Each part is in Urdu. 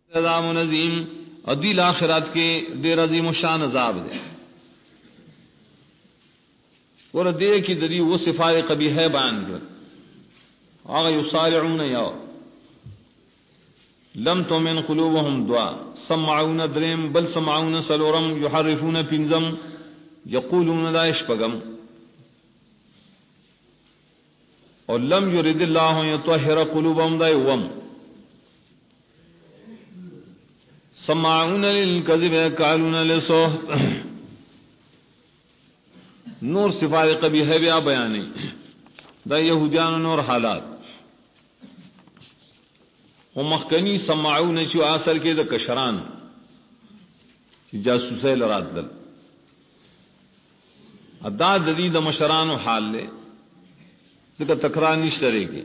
عذاب عظیم ادیل آخرات کے دیر عظیم و شان عذاب دے اور دے کی دری وہ صفات قبیحہ بیان کر آغا یسارعون یا لم تؤمن قلوبهم دعا سمعون درم بل سمعون سلورم یحرفون پنزم یقولون لا اشپگم اور لم یرد اللہ یطہر قلوبهم دا یوم سمعون للکذب یقالون للسحت نور صفات قبیحہ بیا بیانی دا یہودیان نور حالات ومخکنی سمعون چو اصل کے دا کشران جاسوسے لرات دل ادا ددی دا مشران و حال لے ذکر تکرار نشترے کے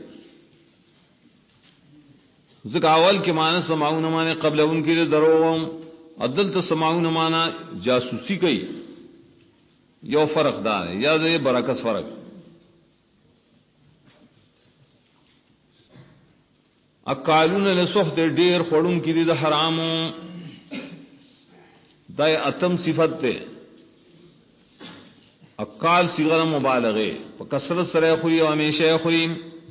ذکر اول کے معنی سمعون معنی قبل ان کے دروم عدل تو سمعون معنی جاسوسی کئی یو فرق دار ہے یا دے برعکس فرق اقالون لسحت دیر خورن کی دید حرام دای اتم صفت تے اقال صیغہ مبالغے کثرت سرے خوری و ہمیشہ خوری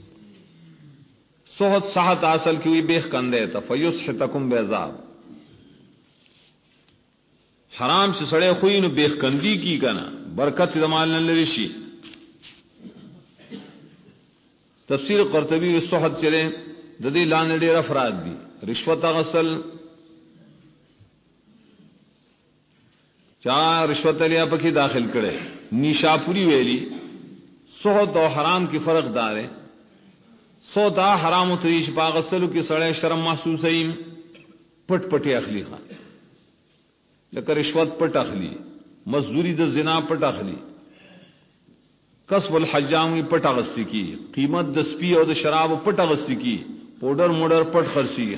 سحت صحت اصل کی ہوئی بیخ کندے تا فیسحتکم بیعذاب حرام سے سڑے خوئی نو بیخ کندی کی کنا برکت دمال نلرشی تفسیر قرطبی سحت چلے ددی لان ڈیر افراد دی رشوت غسل چا رشوت لیا پکی داخل کرے نیشا پوری ویلی سحت و حرام کی فرق دار ہے سوتا حرام و تریش پا غسلو کی سڑے شرم محسوس ہے پٹ پٹی اخلی خان لیکن رشوت پٹ اخلی مزدوری د زنا پٹ اخلی کسب الحجامی پٹ اغسطی کی قیمت د سپی اور د شراب پٹ اغسطی کی پوڈر موڈر پٹ خرچی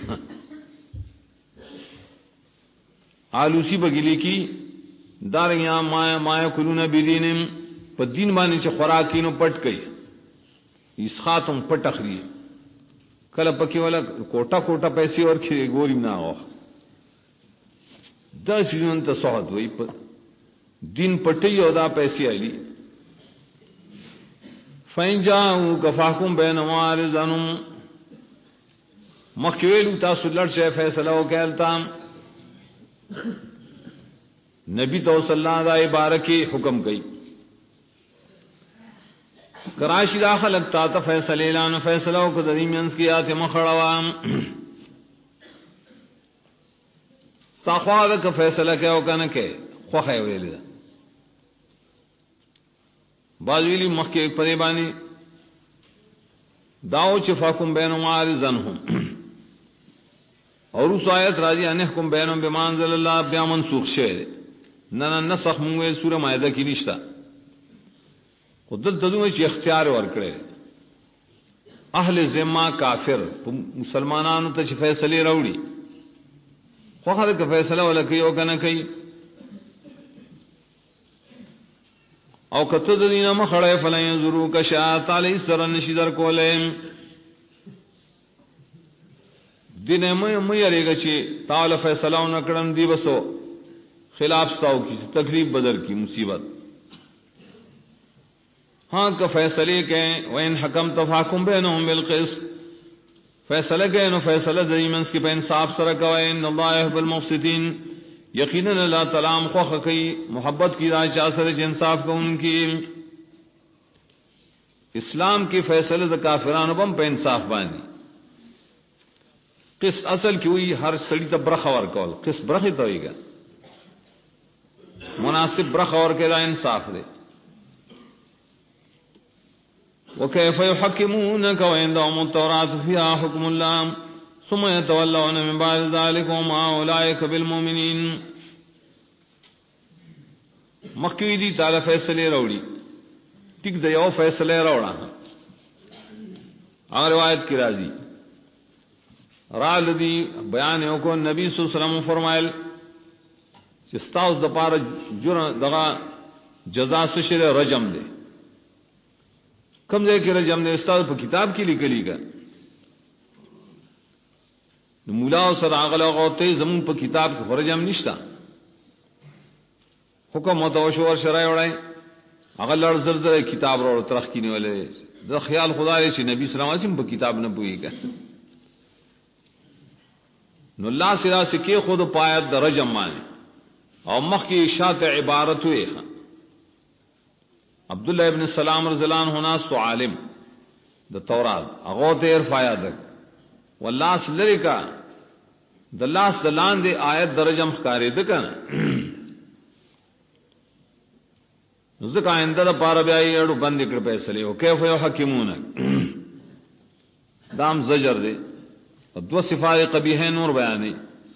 آلوسی بگیلی کی دارنگیاں مایا کلون بیدینم پا دین بانی چا خوراکینو پٹ کئی اس خاتم پٹ اخلی کل پکی والا کوٹا کوٹا پیسی اور کھرے گوری نا ہو دس دن تا سحت ہوئی دین پٹی او دا پیسی علی فین جاؤ کفاکم بین معارضانم مخویلو تاسو لڑشے فیصلہ ہو کہلتا نبی تو صلی اللہ علیہ بارکی حکم کئی کراشی داخل لگتا تا فیصلہ اعلان فیصلہ ہو کدریمینس کی آتے مخڑوام ساخواد کا فیصلہ کیا ہو کنا کہ خوخے ویلی دا بازویلی مخی پریبانی داو چفاکم بینو معارضانہم اور اس آیت راجی انحکم بینم بمانزل اللہ بیا منسوخ شہر ننا نسخ منگوے سورہ مائدہ کی نشتا قدل تدوئے چی اختیار ورکڑے اہل ذمہ کافر مسلمانانو تا چی فیصلے روڑی خواہ دکا فیصلہ والا کئی او کنا کئی او کتو دینا مخڑے فلائیں ضرور کشا تالی سرن نشیدر کولے دین می ارے گا چی تاول فیصلہ نکڑن دی بسو خلاف ساو کی تکلیف بدر کی مصیبت ہاں کا فیصلے کہیں وین حکم تفاکم بینہم بالقسط فیصلہ کہیں نو فیصلہ دریمنس کی پہ انصاف سرکوئے ان اللہ یحب المقسطین یقیناً اللہ تعالیٰ خوخ کی محبت کی راہ چاثر انصاف کو ان کی اسلام کی فیصلہ دا کافران بم پہ انصاف باندھی قسط اصل کی ہوئی ہر سڑی تا برخ اور کول قسط برخی تو ہوئی گا مناسب برخ اور کے دا انصاف دے وَكَيْفَ يُحَكِّمُونَكَ وَعِندَهُمُ التَّوْرَاةُ فِيهَا حُكْمُ اللَّهِ ثُمَّ يَتَوَلَّوْنَ مِن بَعْدِ ذَلِكَ وَمَا أُولَٰئِكَ بِالْمُؤْمِنِينَ مخی دی تعالی فیصلے روڑی ٹک دیو فیصلے روڑا اور روایت کی راضی رال دی بیان کو نبی صلی اللہ علیہ وسلم فرمائل استاذ دپار جرم دغا جزا سشر رجم دے کم دے کہ رجم دے استاذ پر کتاب کی لکلی گا مولا سر آغلا غوتے زمون پا کتاب کے خرجم نشتا حکم متوشور شرائع اڑائیں اغل لڑ زرزر کتاب روڑ ترخ کینے والے دا خیال خدا ہے چی نبی صلی اللہ علیہ وسلم پا کتاب نہ پوئی گا نو اللہ سرا سکے خود پایت دا رجم مانے اور مخ کی اشاعت عبارت ہوئے عبداللہ ابن السلام رضی اللہ عنہ ناس تو عالم دا تورات اغوت ارفایا دک واللہ سلری کا دلاس دلان دے آیت درجم خکاری دکن ذکا آئندہ دا پارا بیائی اڑو بند اکڑ پیسلے ہو کیف یحکمونک دام زجر دے دو صفات قبیح نور بیانے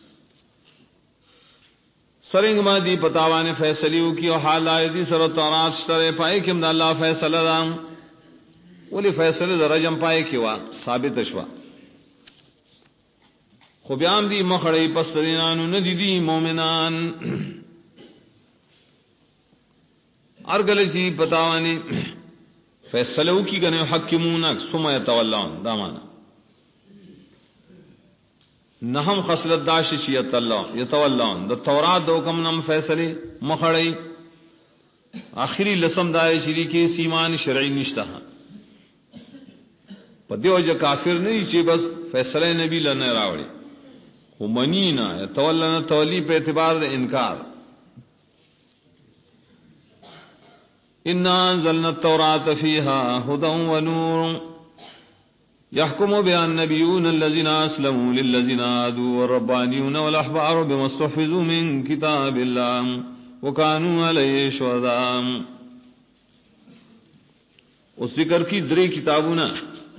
سرنگ ما دی پتاوانے فیصلیو کی و حال آئے دی سر تورات شترے پائے کم دا اللہ فیصلہ دام ولی فیصلہ دا رجم پائے کیوا ثابت شوا خوبیام دی مخڑی پسترینانو ندی دی مومنان ارگل جی پتاوانے فیصلو کی گنے حکمونک سم یتولون دامانا نہم خصلت داشت یتولون دا تورات دو کم نم فیصلے مخڑی آخری لسم دائے شری کے سیمان شرعی نشتہ پدیو جا کافر نہیں چی بس فیصلے نبی لنے راوڑی منینا یتولن تولی پہ اعتبار دا انکار انا انزلنا التوراة فيها هدى ونور يحكم بها النبيون الذين اسلموا للذين هادوا والربانيون والاحبار بما استحفظوا من كتاب الله وكانوا عليه شهداء. اس ذکر کی دری کتابنا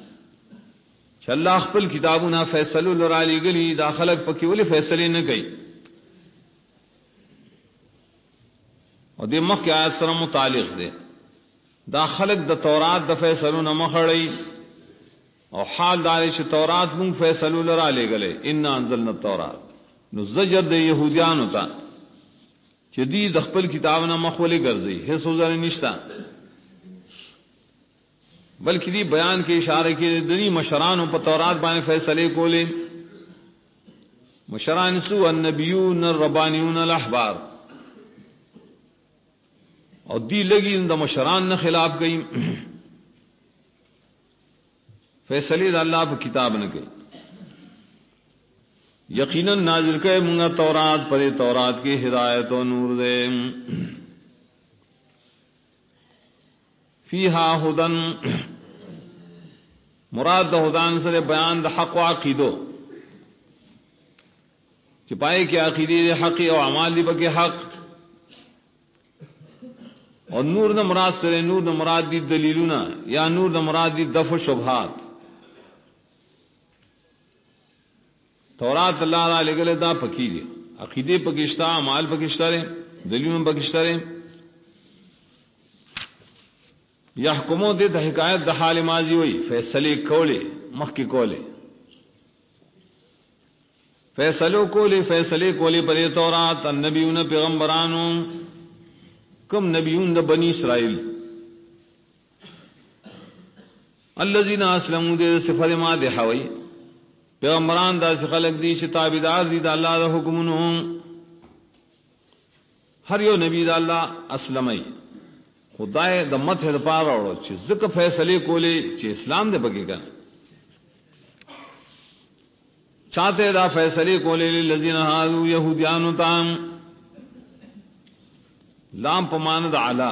اللہ خپل کتابنا فیصلو لرالی گلی دا خلق پکی ولی فیصلے نہ گئی اور دی مخ کی آیت سره متعلق دے دا خلق دا تورات دا فیصلو نہ مخڑی اور حال دارش تورات مونگ فیصلو لرالی گلے انا انزلنا التورات نو زجر دے یہودیان ہوتا چی دی دا خپل کتابنا مخولی گرزی حس وزر نشتا بلکہ دی بیان کے اشارے کے دنی مشران پر تورات بانے فیصلے کو لے مشران سو النبیون الربانیون الاحبار اور دی لگی ان دا مشران نہ خلاف گئی فیصلے دا اللہ پر کتاب نہ گئی یقیناً نازل کے منگا تورات پر تورات کی ہدایت و نور دے فیہا ہدن مراد دا ہدان سے بیان دا حق و عقیدو چپائے کی عقیدی دے حقی و عمال دی بکی حق اور نور دا مراد سے نور دا مراد دی دلیلونا یا نور دا مراد دی دفع شبہات تورات اللہ را لگلے دا پکی دی عقیدے پکشتا عمال پکشتا رہے دلیلون پکشتا رہے یحکمو دے دا حکایت دا حال ماضی ہوئی فیصلے کولے مخ کی کولے فیصلو کولے فیصلے کولے پر تورات النبیون پیغمبرانو کم نبیون دا بنی اسرائیل الذین اسلموا دے صفت ما دے حوی پیغمبران دا خلق دی شتابدار دی دا اللہ دا حکمنو ہر یو نبی دا اللہ اسلمی خدای د مته د پاره وړو چې ځکه فیصله کولې چې اسلام دې بګی کنه چاته دا فیصله کولې للذین هادو یهودیانو تام لام پمان د اعلی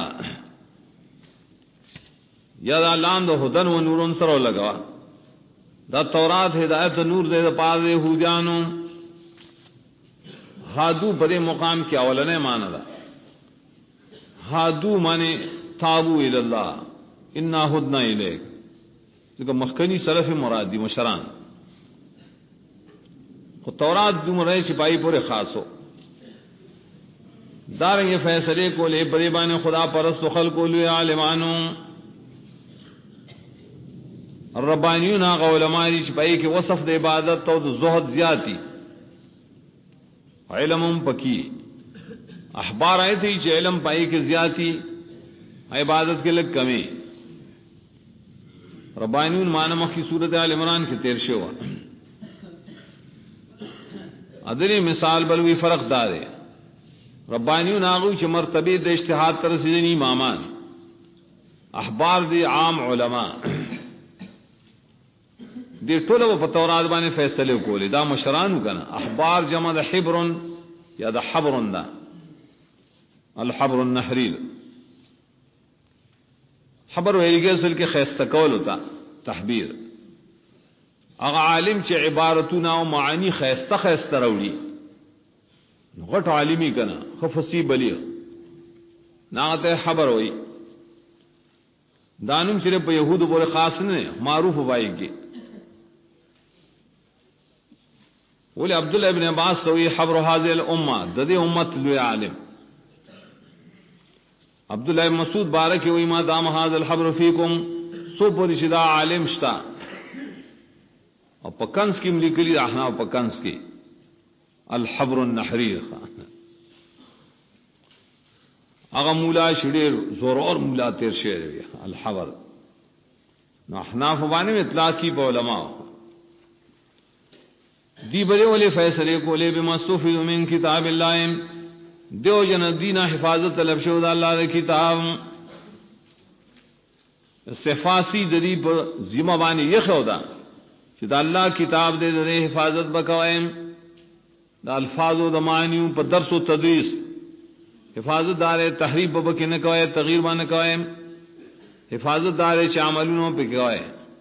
یا دا لام د هدن و نورن سره لگا دا تورات ہدایت نور دے د پاره یهودیانو هادو په مقام کې اولنې معنی ده ہادو مانے تابو الاللہ انا ہدنا الیک لیکن مخکنی سلف مراد دی مشران خود تورات دو مرائے سپاہی پورے خاص ہو دارنگ فیصلے کو لے بریبان خدا پرست و خلق لے عالمانو الربانیون آغا علماء سپاہی کے وصف دے عبادت تو زہد زیادی علم پکی احبار آئے تھے کہ علم پائی کے زیادتی عبادت کے لگ کمی ربانیون معنی مخی صورت آل عمران کے تیرشے ہوا ادنی مثال بلوی فرق دار ربانیو ناغو چې مرتبه د اجتهاد تر رسیدنی امامان احبار دی عام علما دی ټولو په تورات باندې فیصله کولې دا مشرانو کنه احبار جمع د حبر یا د حبر دا الحبر النحریر حبر ویلګي اصل کې خیسته کول ہوتا تحبیر هغه عالم چې عبارتونه او معانی خیسته راوړي غټ عالمي کنه خفصی بلیغ ناغته حبر وای دانم چې په يهودو پورې خاص نه معروف وایي ولي عبد الله ابن عباس توي حبر هذه الامه د دې امت لوی عالم عبد الله مسعود بارک وي ما دام هذا الحبر فيكم سو پورې شدا عالم شتا او پکنس کې ملي احنا پکنس کې الحبر النحریر هغه مولا شډیر زور اور مولا تیر شعر الحبر نو احناف باندې اطلاق کی په علماء دی بده ولې فیصله کولې به مستوفی من کتاب الله دیو جن دینه حفاظت طلب شو د الله د کتاب صفاسی د دې په ذمہ باندې یخو دا چې د الله کتاب دې د حفاظت وکوایم د الفاظ او د معنی په درس او تدریس حفاظت دار تحریف په کې نه کوي تغییر باندې کوي حفاظت دار چې عملونو په کوي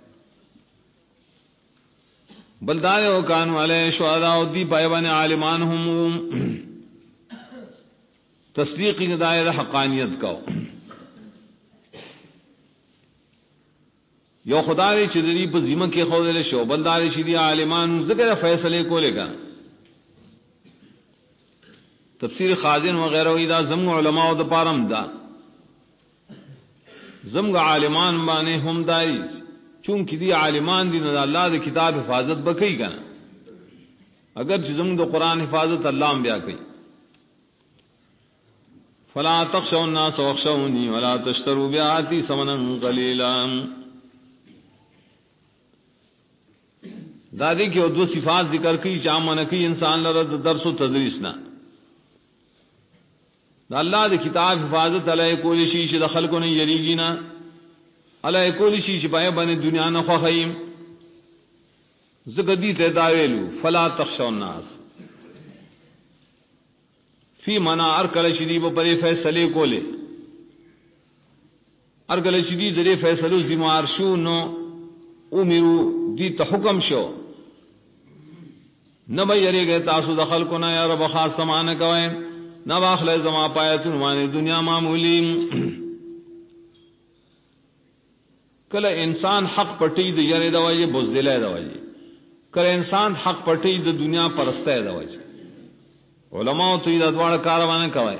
بلدار او کانو علی شهدا او دی پایوان عالمان هم تصدیق کی دائره حقانیت کو یو خدای چې دې په ذمہ کې خوذل شو بلدار چې دی عالمان زګره فیصله کولېګا تفسیر خازن وغیرہ دا زم علماء د پارم دا زم عالمان باندې هم دای چون کې دی عالمان دي نه الله د کتاب حفاظت بکې کنه اگر چې زم د قران حفاظت الله هم بیا کوي فلا تخشوا الناس واخشوني ولا تشتروا بآياتي ثمنا قليلا دا دې کې دو صفات ذکر کړي چې امانه کې انسان لره د درس او تدریس نه دا الله د کتاب حفاظت علی کول شي چې د خلکو نه یریږي نه علی کول شي چې پای باندې دنیا نه خوخیم زګدی ته دا ویلو فلا تخشوا الناس فی منا ارکل شدی په پرې فیصله کوله ارکل شدی د دې فیصلو ذمہار شو نو امرو دی ته حکم شو نه به یریږي تاسو د خلکو نه یا رب خاص سمانه کوئ نو اخله زما پایتون باندې دنیا معمولی کله انسان حق پټی د یری د وایي بوزدله د وایي کله انسان حق پټی د دنیا پرسته د وایي علماء ته د دواړه کاروانه کوي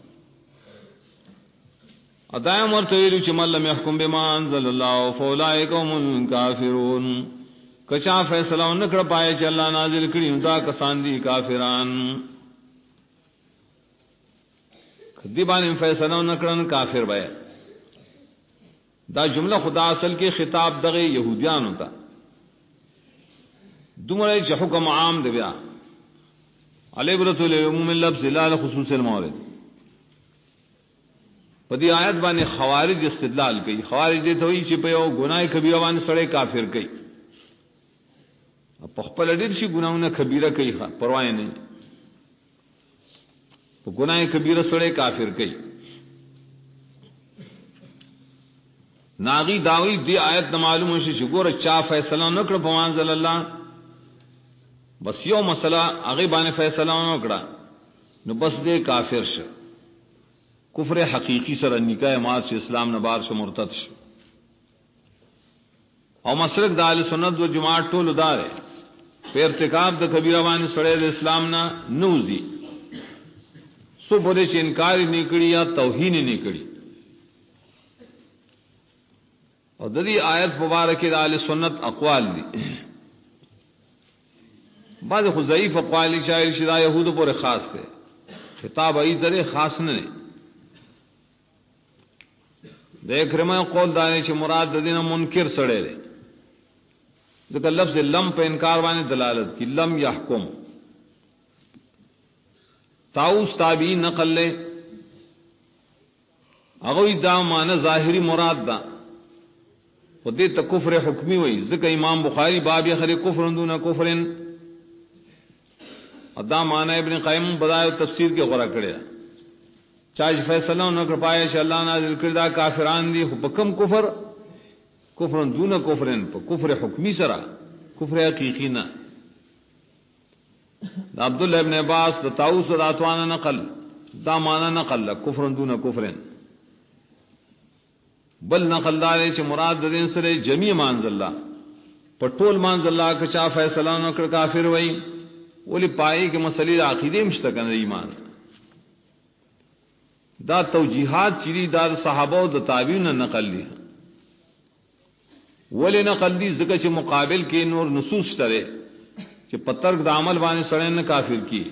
ادایم ورته ویلو چې ملم يحكم بما انزل الله فاولئک هم الکافرون کچا فیصله نکړه پای چې الله نازل کړي دا کسان دي کافران دی باندې فیصله نکړن کافر وای دا جمله خدا اصل کې خطاب دغه يهوديان ہوتا دومره چې حکم عام دی بیا علی برتو له عموم اللفظ لا خصوص المورد په دې آیت باندې خوارج استدلال کوي خوارج دې ته وایي چې په یو ګناه کبیره باندې سړی کافر کوي په خپل ډیر شي ګناونه کبیره کوي پروا نه په ګناه کبیره سره کافر کوي ناغي داوی دی آیت نه معلومه شي چې ګوره چا فیصله نکړه په منزل الله بس یو مسله هغه باندې فیصله نکړه نو بس دې کافر شه کفر حقیقی سره نکاح مات شي اسلام نه بار شو مرتد شو او مسلک د اهل سنت و جماعت ټول دار په ارتکاب د کبیره باندې سره د اسلام نه نوزي سو بوله چې انکار نه کړی یا توهین نه کړی او د دې آیت مبارکه د اهل سنت اقوال دي بعض خو ضعیف اقوال شاعر چې دا يهودو پورې خاص دي خطاب ای درې خاص نه دي د اکرمه قول دا چې مراد د دینه منکر سره دي ځکه لفظ لم په انکار باندې دلالت کی لم يحكم طاؤس تابعین نقل لے اغوی دا معنی ظاہری مراد دا خودی تا کفر حکمی ہوئی ذکر امام بخاری باب یخری کفر دون کفرن دا معنی ابن قیم بدائے تفسیر کے غرہ کرے چاہش فیصلہ نہ کر پائے کہ اللہ نازل کردہ کافران دی بکم کفر کفر دون کفرن کفر حکمی سرا کفر حقیقی نہ دا عبداللہ ابن عباس دا طاؤس دا اتوان نقل دا معنی نقل کفر دون کفرن بل نقل دارے چھ مراد دین سرے جمیع مانز اللہ پٹول مانز اللہ کچا فیصلہ نہ کر کافر وئی ولی پائی کہ مسئلہ عقیدے مشتکن ایمان دا توجیحات چیری دا صحابہ و دا تابعین نقل لی ولی نقل دی ذکر چھ مقابل کے نور نصوص ترے چھ پترک دا عمل بانے سڑین کافر کی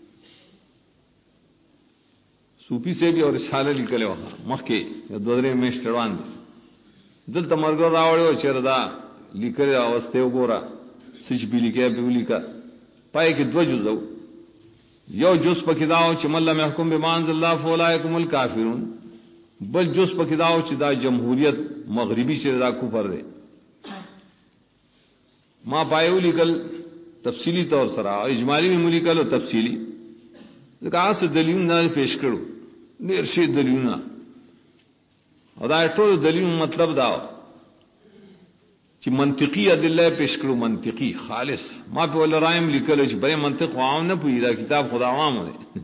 سوپی سے بھی اور رسالہ لکلے وہاں مخی دودرے میں اشتروان دی دل تمرگر راوڑے و چیر دا لکلے آوستے و گورا سچ بھی لکے بیو لکا پائے کہ دو جزو یو جز پا کداو چی من لم یحکم بمانز اللہ فولائکم الکافرون بل جز پا کداو چی دا جمہوریت مغربی چی دا کفر دے ما پائیو لکل تفصیلی طور سرا اجمالی میں ملکل و تفصیلی کہا سے دلیون نہ پیش کرو نیر شی دلیون اور دا ټول دلیون مطلب داو چې منطقی ادلہ پیش کرو منطقی خالص ما په ول رایم لیکل چې بری منطق عام نه پوی دا کتاب خدا عام دی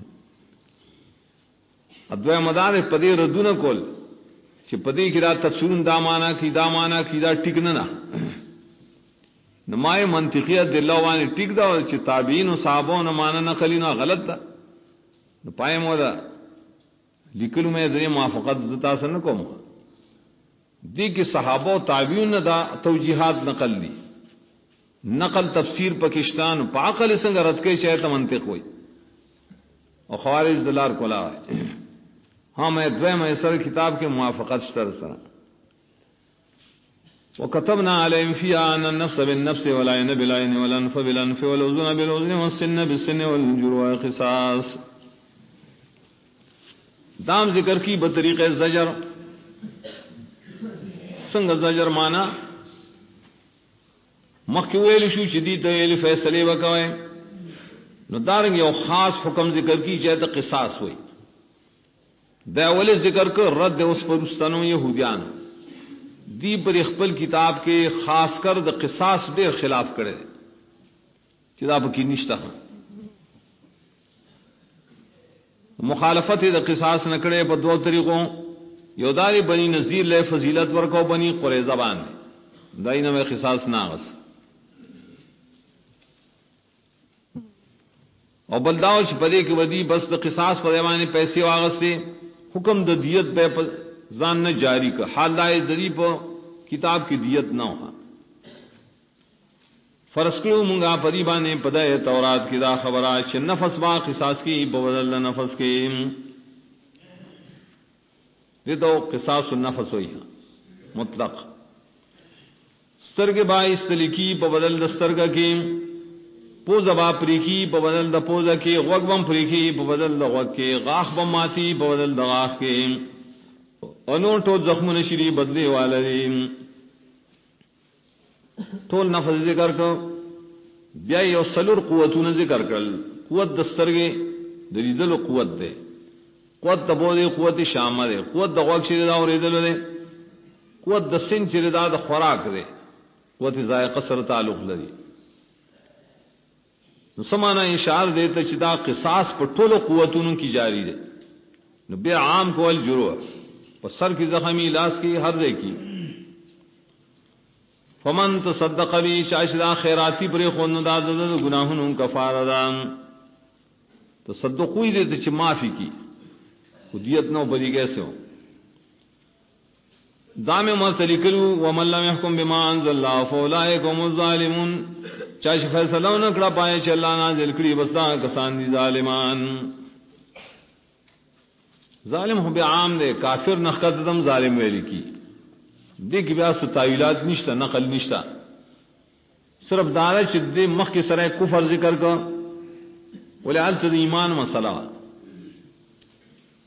ادوی مدار پدی ردون کول چې پدی کی دا تفسیر دا معنا کی دا معنا کی دا ټیک نه نمائے منطقیت دلہ وانی ٹک دا چې تابعین و صحابوں نے مانا نقلینا غلط دا پائے مولا لکلو میں دنیا موافقت زتا سن کو دی کہ صحابہ و تابعین دا توجیحات نقل لی نقل تفسیر پاکستان پاکل سنگ رد کے چاہتا منطق ہوئی اور خوارج دلار کو لا ہاں میں دویم ایسر کتاب کے موافقت شتر سرا وكتبنا عليهم فيها أن النفس بالنفس والعين بالعين والأنف بالأنف والأذن بالأذن والسن بالسن والجروح قصاص دام ذکر کی بطریق زجر سنگ زجر مانا مخویل شو شدید ویل فیصلے وکوئے نو دارنگ یو خاص حکم ذکر کی چاہتا قصاص ہوئی داول ذکر کر رد اس پر استنو یہودیان دی پر اخبل کتاب کے خاص کر دا قصاص دیر خلاف کرے کتاب کی نشتہ مخالفت دا قصاص نہ کرے پر دو طریقوں یوداری بنی نذیر لے فضیلت ورکو بنی قریظہ بان دائنہ میں قصاص ناغس اور بلداؤ چپدے کی ودی بس دا قصاص پر دیوانے پیسے واغس دے حکم دا دیت بے زان نہ جاری کا حال لائے دری پر کتاب کی دیت نہ ہوا فرسکلو منگا پریبانے پدائے تورات کی دا خبرہ چھ نفس با قصاص کی بودل نفس کے یہ تو قصاص النفس ہوئی مطلق سترگ با استلکی بودل دسترگ کی پوز با پریکی بودل دا پوز کی غوگ بم پریکی بودل دا غوگ کے غاخ بم ماتی بودل دا غاخ کے انور ٹول زخم نشری بدلے والے ٹول نفس ذکر کر بیا یو سلور قوتون ذکر کر قوت دسترگے دریدل و قوت دے قوت دبو دے قوت شامہ دے قوت دغوک چیرے دا وریدل دے قوت دسن چیرے دا خوراک دے قوت ذائقہ سر تعلق لدی سمانا اشار دیتا چدا قصاص پر ٹول قوتون کی جاری دے بیا عام کو الجروح سر کی زخمی لاس کی ہر دے کی فمن تصدق بی شاشدہ خیراتی پر خون داد گناہن کفارہ دام تصدق ہوئی دے تو معافی کی دیت نو بری کیسے ہو دام مرتلی کرو ومن لم يحكم بما انزل الله فاولئك هم الظالمون چاش فیصلہ نہ کڑا پائے چ اللہ نازل کڑی بستا کسان دی ظالمان ظالم ہو بے عام دے کافر نخقدم ظالم ویلی کی دیکھ بیا ستاویلات نشتا نقل نشتا صرف دارا چ دے مخ کے سرے کفر ذکر کا ولی علت دی ایمان مسئلہ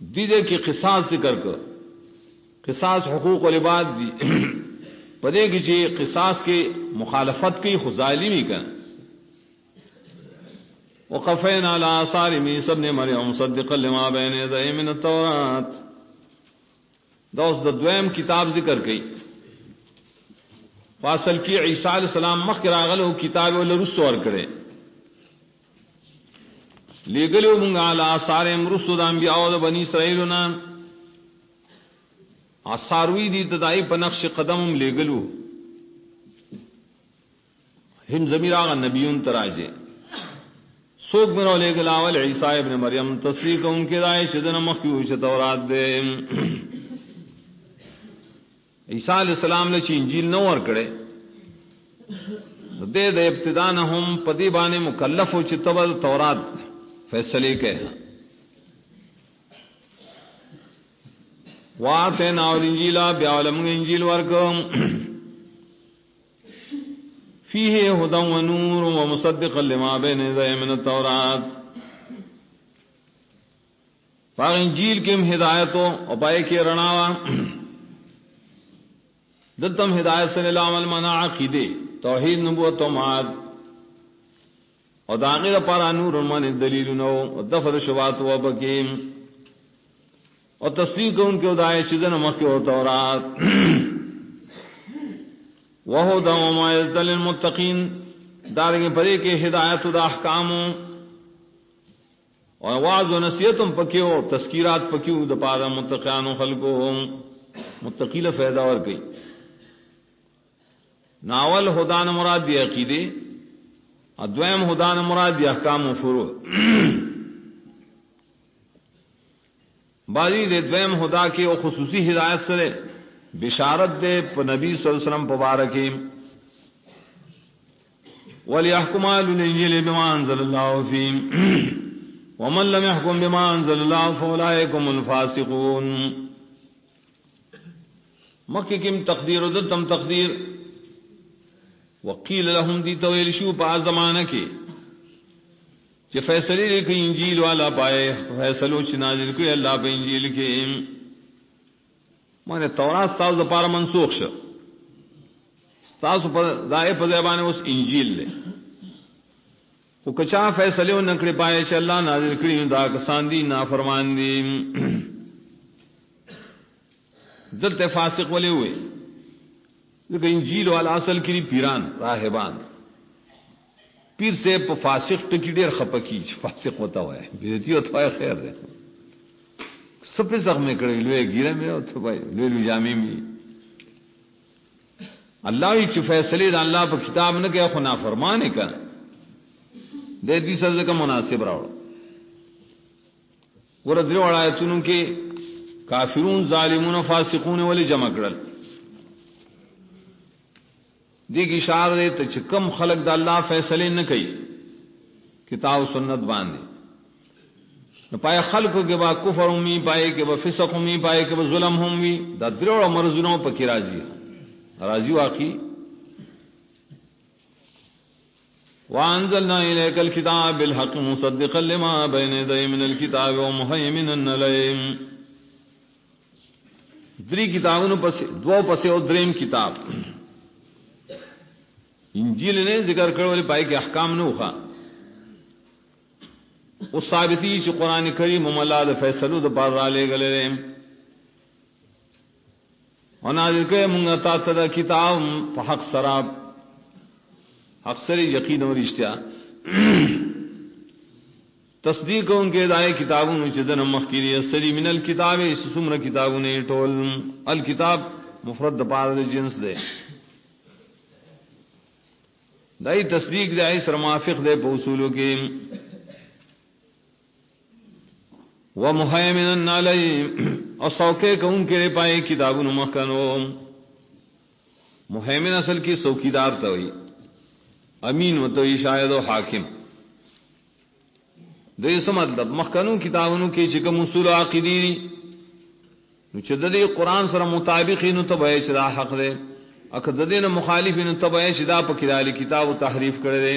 دیدے کی قصاص ذکر کر قصاص حقوق العباد دی پدے کی جی قصاص کی مخالفت کی ظالمی کا وقفینا علی آثار عیسی ابن مریم مصدقا لما بین یدیہ من التوراۃ دوست دویم کتاب ذکر کی فاصل کی عیسی علیہ السلام مخکر آغلو کتاب ولرسو ور کرے لگلو منگا علی آثار رسل انبیاء و بنی اسرائیلنا آثاروی دی تدائی پا نقش قدم لگلو ہم زمیر آغا نبیون تراجے سوک مرو لگلا اول عیسیٰ ابن مریم تصریح کو ان کے دائے شدن مخیوش تورات دے عیسیٰ علیہ السلام لچی انجیل نور کرے دے دے ابتدان ہم پدی بانے مکلف ہو چتبل تورات فیصلے کے ہیں وآتینا الانجیلا بیاولم انجیل ورکم فیہ ہدی و نور و مصدقا لما بین یدیہ من التوراۃ پاک انجیل کم ہدایتوں اور پائے کے رناوا دلتم ہدایت سے العمل منا عقیدے توحید نبوت و معاد اور داغیر پارا نور من دلیل نو دفر شبات و بکیم اور تصدیق ان کے ادائے شدن مخی و تورات وہدى وموعظة للمتقین دارنگے پرے کے ہدایت دا احکام اور واعظ و نصیحتم پکیو تذکیرات پکیو دا پارا متقیان و خلقو متقیل فیدہ اور گئی ناول ہدان مراد دی عقیدے ادویم ہدان مراد دی احکام و فروع بازی دے دویم ہدا کے او خصوصی ہدایت سے بشارت دے پا نبی صلی اللہ علیہ وسلم پبارکی وَلِيَحْكُمَ أَهْلُ الْإِنْجِيلِ بِمَا أَنزَلَ اللَّهُ فِيهِ وَمَنْ لَمْ يَحْكُمْ بِمَا أَنزَلَ اللَّهُ فَأُولَٰئِكَ هُمُ الْفَاسِقُونَ مکہ کم تقدیر دلتم تقدیر وقیل لهم دی طویل شو پا زمانہ کے کہ فیصلے لکھیں انجیل والا پائے فیصلو چھ نازل کوئی اللہ پہ انجیل کے مانے تورات ساز پارا منسوخ شو ستاسو پر دائے پزیبانے اس انجیل لے وہ کچا فیصلے و نکڑے پائے چھ اللہ نازل کری دا کسان دی نافرمان دی دلتے فاسق والے ہوئے لیکن انجیل والا اصل کری پیران راہبان پیر سے فاسق ٹکی دیر خپکی فاسق ہوتا ہوا ہے بیدتی ہوتا ہے خیر ہے سب زخمے کرے لوے گیرے میں ہوتا بھائی لوے جامع میں اللہ ہی چھ فیصلے دا اللہ پا کتاب نہ کیا خنا فرمانے کا دیتی سرز کا مناسب راوڑا ورد دیو آیتونوں کے کافرون ظالمون و فاسقون والی جمع کرل دیکھ اشارہ دے تو کم خلق دا اللہ فیصلے نہ کئی کتاب و سنت باندھے نہ پائے خلق کے با کفر ہمی پائے کہ با فسق ہمی پائے کہ با ظلم ہمی دا دروڑ مرزنوں پکی راضی راضی واقعی وَأَنزَلْنَا إِلَيْكَ الْكِتَابَ بِالْحَقِّ مُصَدِّقًا لِمَا بَيْنَ يَدَيْهِ مِنَ الْكِتَابِ وَمُهَيْمِنًا عَلَيْهِ دری کتابوں پس دو پسے اور دریم کتاب انجیل نے ذکر کرو لے پائے کہ احکام نہ ہوخا اس ثابتی چھ قرآن کریم مملہ دا فیصلو دا پار را لے گلے رہے اور نازل کرے منگتا تدا کتاب پا حق سراب حق سر یقین اور اشتیا تصدیق ان کے دائے کتابوں نے چدن مخکیری سری من الکتاب سمر کتابوں نے ٹول الکتاب مفرد پار دے جنس دے دائی تصدیق دائی سرمافق دے پوصولو کے وَمُحَيْمِنًا عَلَيْهِ اور سوکے کہ ان کے پائے کتابوں مخکنو محیمن اصل کی سوکیدار توئی امین و توئی شاید و حاکم دے سمطلب مخکنو کتابوں کی چکم اصول عقیدی چددی قرآن سر مطابقی نو تبعی چدا حق دے اکددین مخالفی نو تبعی چدا پا کدالی کتاب و تحریف کردے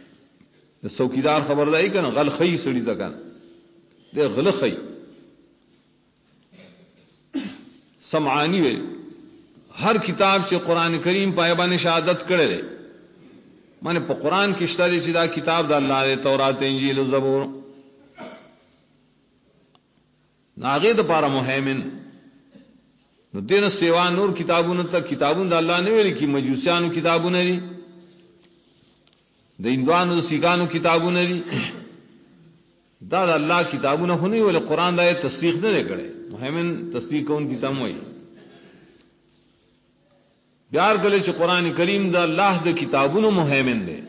سوکیدار خبردائی کنا غل خی سڑی تکن دے غل خی سمعانی وے ہر کتاب سے قرآن کریم پایبان شہادت کرے مانے پا قرآن کشتا دے چی دا کتاب دا اللہ دے تورات انجیل و زبور ناغی دا پارا محیمن نو دین سیوا نور کتابون تا کتابون دا اللہ نے ویلی کی مجوسیانو کتابون دی دا اندوانو دا سیگانو کتابون دی دا دا اللہ کتابون ہونی ولی قرآن دا تصدیق نہ دے کرے محیمن تصدیق کون کتاب ہوئی بیار گلے چھ قرآن کریم دا اللہ دا کتابون محیمن دے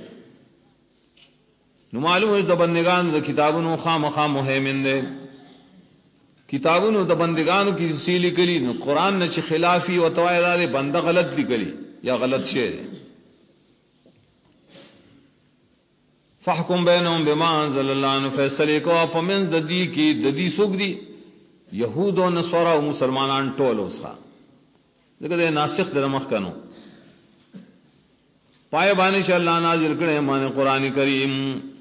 نو معلوم ہے دا بندگان دا کتابون خام خام محیمن دے کتابون دا بندگانو کی سیلی کلی نو قرآن نہ چھ خلافی و توائدار بندہ غلط لکلی یا غلط شعر فحکم بینہم بما انزل اللہ عنہ فیصلے کو اپمنز ددی کی ددی سوک دی یہود و نصارا و مسلمانان ٹول اس کا دیکھو دے ناسخ در مخکنو پائے بانی شاء اللہ نازل کرے مان قرآن کریم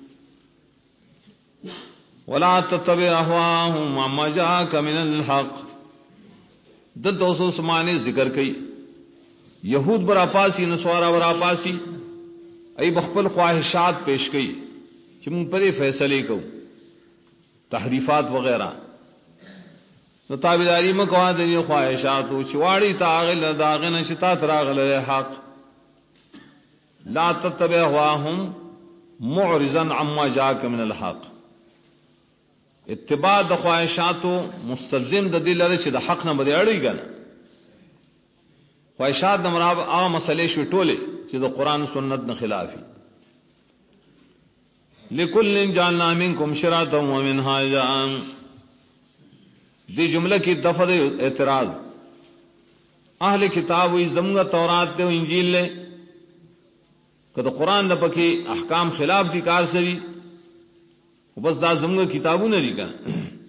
ولا تتبع اهواهم عما جاءك من الحق دل تو سمانے ذکر کئی یہود برا پاسی نصارا برا پاسی ای بخپل خواہشات پیش کئی کہ من پرے فیصلے کو تحریفات وغیرہ نو تابعداری میں کہا دے خواہشات چواڑی تاغل داغن شتا تراغل حق لا تتبع اهواهم معرضا عما جاءك من الحق اتباع د خواہشاتو مستلزم د دل لري چې د حق نه بده اړي کنه خواہشات د مراب عام مسئلے شو ټوله چې د قران سنت نه خلافي لکل جعلنا منکم شرعة ومنهاجا دی جملہ کی دفع اعتراض اہل کتاب وی زمگا تورات تے و انجیل لے کہ تو قرآن دا پکی احکام خلاف دی کار سری بس دا زمگا کتابوں نے دی کن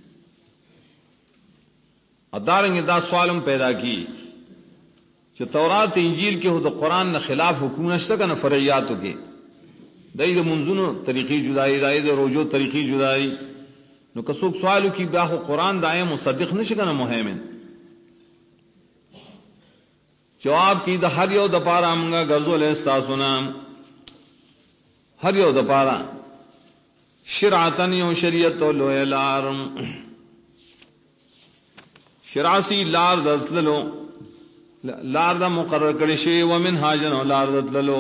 ادارنگ دا سوالم پیدا کی کہ تورات انجیل کے ہو تو قرآن نہ خلاف حکم نشتا کا نہ فرعیاتو کے دائی دا منزونو طریقی جدائی دائی دا روجو طریقی جدائی نو کسوک سوالو کی باخو قرآن دائیں مصدق نشکن محیمن جواب کی دا ہر یو دا پارا منگا گرزو لے استاسونا ہر یو دا پارا شرعتن یو شریعت و لوے لارم شراسی لار دتللو لار دا مقرر کرشی ومن حاجن و لار دتللو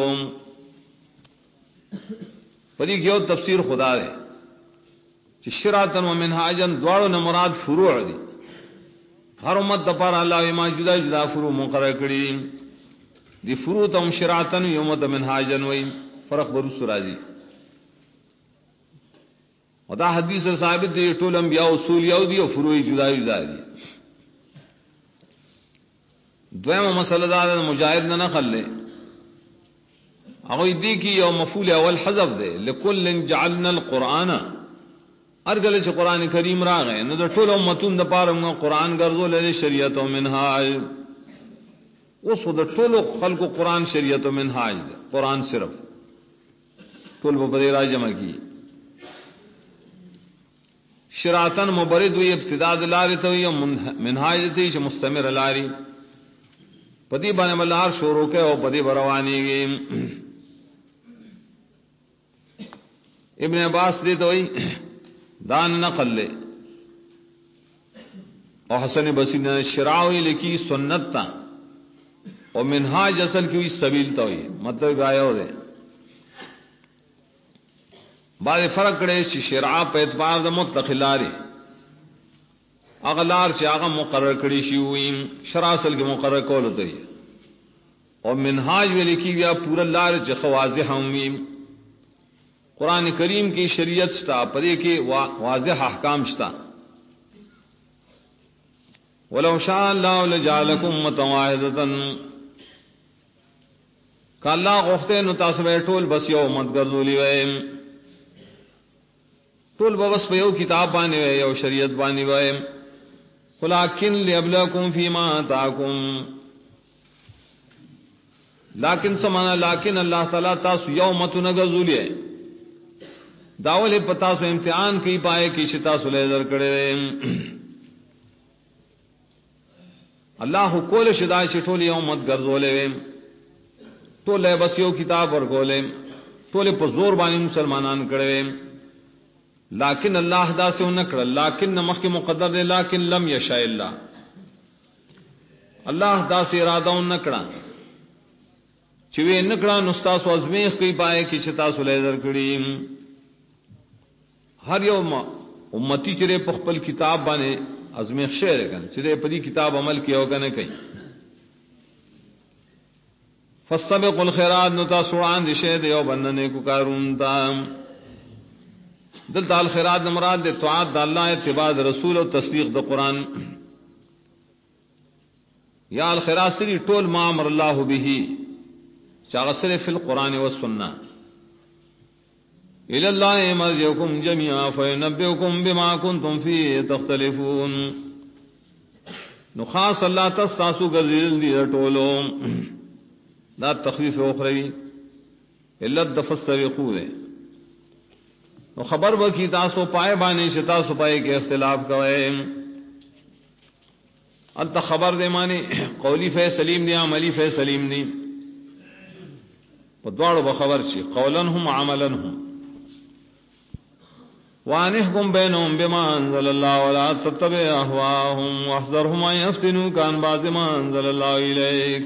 پدی کیو تفسیر خدا دے شرعتن و منہاجن دوارو نہ مراد فروع دی ہر امت دپار اللہ ما جدا جدا فروع مقرر کری دی فروع تم شرعتن یومت منہاجن وی فرق برس راضی ودا حدیث ثابت دی ټول انبیاء اصول یو دی او فروع جدا جدا دی دویمه مسئلہ دا مجاہد نہ نقل لے اگوی دی کی یو مفعول اول حذف دے لکل جعلنا القرآن ارگل چ قرآن کریم را گئے نو ټول امتون د پاره قرآن ګرځو لري شریعت او منهاج اوس د ټول خلق قرآن شریعت او منهاج قرآن صرف ټول په دې را جمع کی شرعتن مبرد وی ابتداء لاري ته یو منهاج ته چې مستمر لاري پدی باندې ملار شروع کې او پدی بروانی ابن عباس دې ته وی دان نقل لے اور حسن بصری نے شراوی لکھی سنت تا اور منہاج اصل کی ہوئی سبیل تا ہوئی مطلب آیا ہو دے بعد فرق کرے شراع پہ اعتبار دا مطلق لارے اغلار سے آغا مقرر کری شی ہوئی شراع اصل کے مقرر کول ہوتا ہے اور منہاج میں لکھی گیا پورا لار جخ واضح ہوئی قرآن کریم کی شریعت شتا پدے کے واضح احکام شتا ولو شاء اللہ لجعلکم امة واحدۃ کہ اللہ غفتے نو تاسو ټول بس یو امت ګرځولي وای ټول بس په یو کتاب باندې وای یو شریعت باندې وای ولکن ليبلوکم فيما آتاکم لیکن سمانا لیکن اللہ تعالی تاسو یو امت نه ګرځولي داول پتا سو امتحان کی پائے کی شتا سلے در کڑے اللہ کول شدای چټول یو مت ګرځولې ټول بس یو کتاب ورکولې ټول په زور باندې مسلمانان کړي لیکن اللہ دا سے نکړه لیکن مخک مقدر دے لیکن لم یشاء اللہ اللہ دا سے ارادہ نکړه چې وی نکړه نو تاسو ازمیخ کوي پائے کې چې تاسو لیدر کړي هر یو امتی چې په خپل کتاب باندې ازمیخ شعر کړي چې په دې کتاب عمل کیو کنه کوي فاستبقوا الخيرات نو تاسو عن دشه دیو بننے کو کارون تا دل دال خیرات مراد دے طاعت د اللہ اتباع رسول او تصدیق د قران یا الخیرات سری ټول ما امر الله به چاغسر فی القران والسنه الى الله مرجعكم جميعا فينبئكم بما كنتم فيه تختلفون نو خاص اللہ تاسو غزل دی ټولو دا تخفیف اخروی الا الدفسرقو دے نو خبر وکی تاسو پائے بانے شتا سو پائے کے اختلاف کوئے انت خبر دے مانے قولی فی سلیم دی عملی فی سلیم دی پدوارو بخبر شی قولا ہم عملا ہم وانحکم بینهم بما انزل اللہ ولا تتبع احواهم واحذرهم ان يفتنوك عن بعض ما انزل اللہ الیک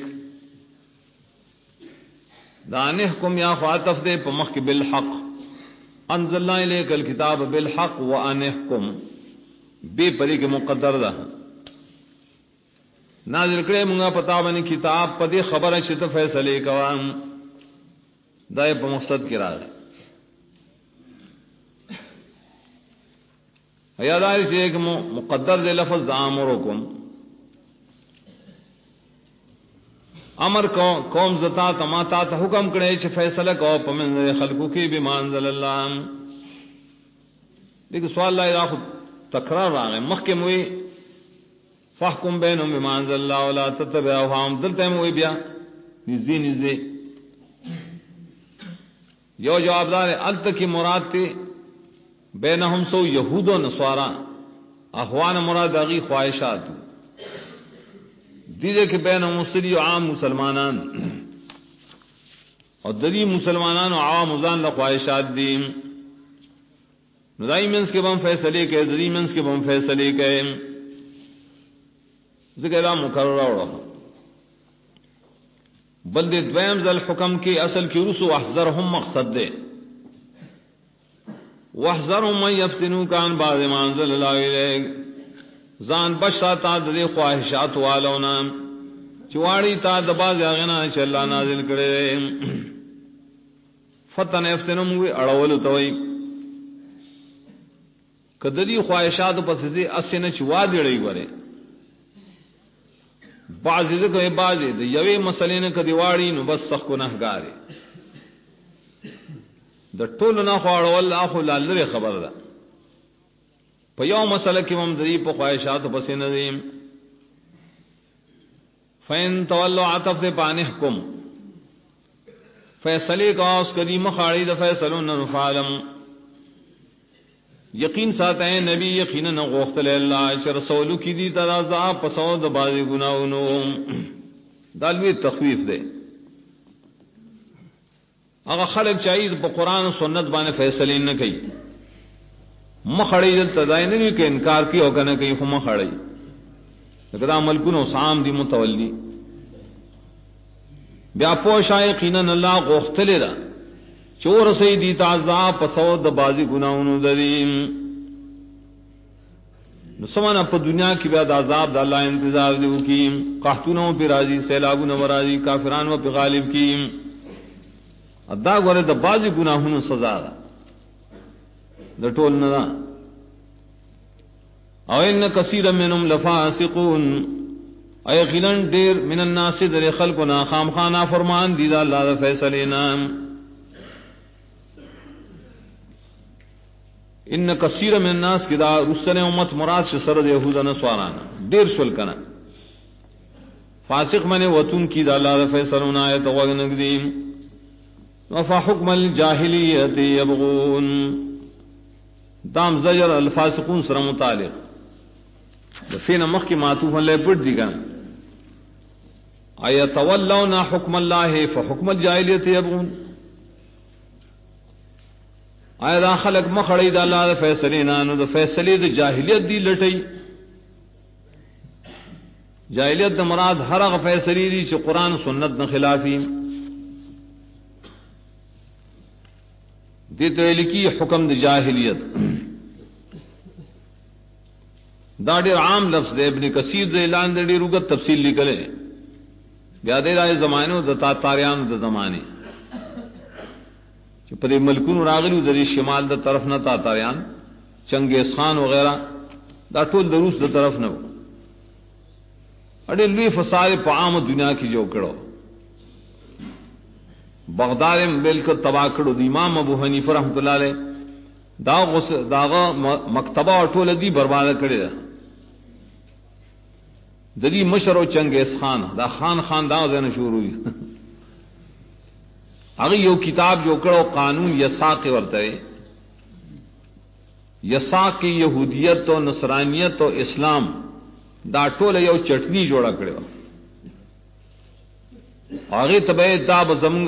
دانحکم یا خاطف دے پمخ بالحق انزلنا الیک الکتاب بالحق وانحکم بے پری کے مقدر دا نازل کرے منگا پتا بنی کتاب پدی خبر شت فیصلے کوام دائے پا مقصد کی راہ یاداری سے ایک مقدر دے لفظ آمرکم امر قوم زتا تماتا تا حکم کرے چھ فیصلہ کو پمن خلقو کی بما انزل اللہ لیکن سوال اللہ راہ تکرار رہا ہے محکم ہوئی فحکم بینہم بما انزل اللہ ولا تتبع احواہم دلتے میں ہوئی بیا نزدی یو جواب دار الت کی مراد تی بینہم سو یہود و نصارا احوان مراد اغی خواہشات دیدے کہ بین مسلی و عام مسلمانان اور دری مسلمانان و عوام ازان لخواہشات دیم ندائی منس کے بم فیصلے کے دری منس کے بم فیصلے کے ذکر اللہ مکرر رہا بلد دویم ذل حکم کی اصل کی رسو احذرهم مقصد دے واحذرهم من یفتنوک عن بعض ما انزل اللہ الیک زان بشا تا دے خواہشات والونا چواڑی تا دباز اغنا چ اللہ نازل کرے فتن افتنم وی اڑول توئی کدی خواہشات پس سے اسن چوا دیڑی ورے بعض ذکر بعض دے یوی مسئلے نے کدی واڑی نو بس سخ گناہگار د ټول نه خواړول اخو لری خبر ده په یو مسله کې هم دې په خواهشات پسې نه دي فین تولوا عطف دې باندې حکم فیصله کا اس کدی مخاړی د فیصلون نفعلم یقین ساته نبی یقینا غوښتل الله چې رسول کی دي ترازا پسو د بازي ګناونو دالوی تخویف ده اگر خلق چاہیے تو قرآن و سنت بانے فیصلے نہ کئی مخڑی جل تدائن نہیں کہ انکار کی ہوگا نہ کئی خو مخڑی لکدا ملکن و سام دی متولی بیا پوشا یقینا اللہ غختلے دا چور سیدی تعزا پسو د بازی گناہوں دریم نسوانا پا دنیا کی بیاد عذاب دا اللہ انتظار دیو کی قحطونوں پی راضی سیلابونوں راضی کافرانوں پی غالب کی ادا گورے د بازی گناہوں سزا دا د ټول نه او ان کثیر منهم لفاسقون ایقینا دیر من الناس در خلقنا خامخانہ فرمان دی دا اللہ دا فیصلے نام ان کثیر من الناس کی دا رسل امت مراد سے سرد یہود نسوارانا دیر شل کنا فاسق من وطن کی دا اللہ دا فیصلون آیت وغنگ دیم وفا حکم الجاہلیت یبغون دام زجر الفاسقون سر متعلق فین مخ کی معطوف لے پڑ دی گا ایتولون حکم اللہ فحکم الجاہلیت یبغون، آیا دا خلق مخڑی دا اللہ دا فیصلی نانو دا فیصلی دا جاہلیت دی لٹی. جاہلیت دا مراد ہر اغ فیصلی دی چھ قرآن سنت نا خلافی. دیتو لکی حکم دا جاہلیت، دا دیر عام لفظ دے. ابن کثیر دے اعلان دے دیر رگت تفصیل لکلے بیادے رائے زمانے دا تاتاریان دا زمانے چھ پدے ملکون راغلیو دا دی شمال دا طرف نا تاتاریان، چنگیز خان وغیرہ دا ٹول دا روس دا طرف نا اڑے لوی فساد پا عام دنیا کی جو کرو. بغداد میں بالکل تباہ کرو. دی امام ابو حنیفہ رحمۃ اللہ علیہ داغا مکتبہ اور ٹول دی برباد کرے دا. دلی مشر و چنگیز خان دا خان دا زین شروع ہوئی. اگر یو کتاب جو کرو قانون یساق ورتے، یساق کی یہودیت و نصرانیت و اسلام دا ٹول یو چٹنی جوڑا کرے. آگے تبے دا بزمگ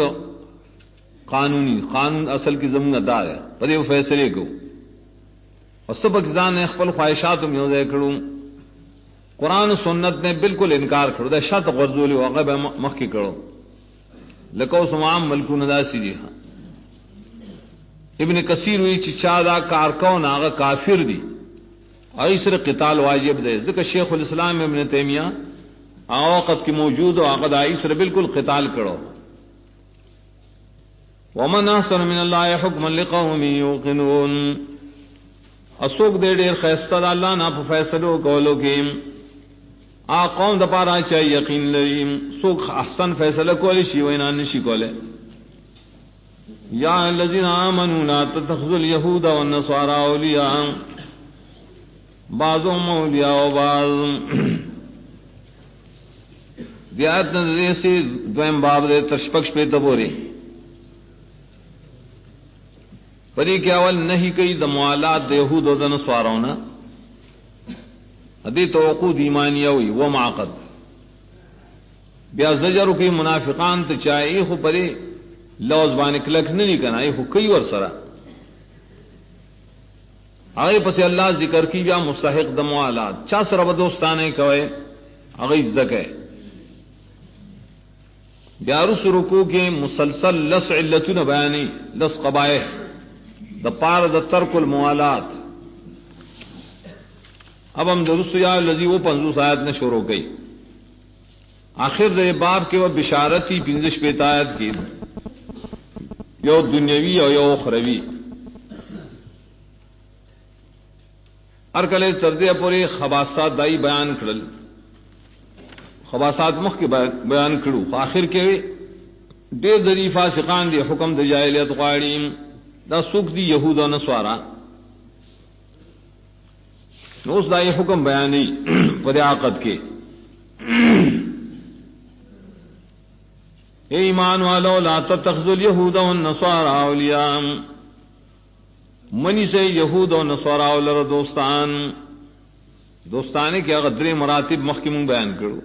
قانون اصل کی زمین دا ہے پدے وہ فیصلے کو. اور سب اجزاء نے خپل خواہشات میں یوزے کروں. قرآن و سنت نے بالکل انکار کرو دا شت غرزولی وغیب مخ کی کرو لکو سمام ملکون دا سی دی. ابن کثیر ہوئی چچا دا کارکون آغا کافر دی ایسر قتال واجب دے. ذکر شیخ الاسلام ابن تیمیہ آوقت کی موجود و آغا دا ایسر بالکل قتال کرو. ومن احسن من اللہ حکما لقوم یوقنون، اسوک دے دیر خیستہ دا اللہ نا پا فیصلو کولو کیم آ قوم دا پارا چاہی یقین لریم. سوک احسن فیصلہ کولی شی وینا نشی کولے. یا الذین آمنوا لا تتخذوا اليہود والنصارى اولیاء بعضهم اولیاء و بعض. دیات نظریہ سے دویم باب دے تشپکش پہ تبوری پری کے اول نہیں کئی دا موالات دا یہود و دا نصاراونا ادی توقود ایمانیہ ہوئی وہ معقد بیا زجر کی منافقان تو چاہیے خو پری لوز بانک لکھ نہیں کنا یہ کئی ور سرا آگے پس اللہ ذکر کی بیا مستحق دا موالات چا سر بدوستانے کوئے آگے ازدک ہے. بیا رس رکو کے مسلسل لس علتون بیانی لس قبائح دا پار دا ترک الموالات. اب ہم درست یا لذی وہ 50 آیت نے شروع کی. آخر دے باب کے وہ بشارتی 55 آیت کی یو دنیاوی اور یو اخروی. ارکلے تردے پورے خباثات دائی بیان کرل، خباثات مخ کے بیان کرو. آخر کے دیر دری فاسقان دی حکم دی جاہلیت غاڑیم دا سوک دی یہود و نصارا اس دا یہ حکم بیانی پدے عقد کے. اے ایمان والو لا تتخذوا اليہود والنصارى اولیاء، منی سے یہود و نصارا لر دوستانے کے غدر مراتب مخکم بیان کرو.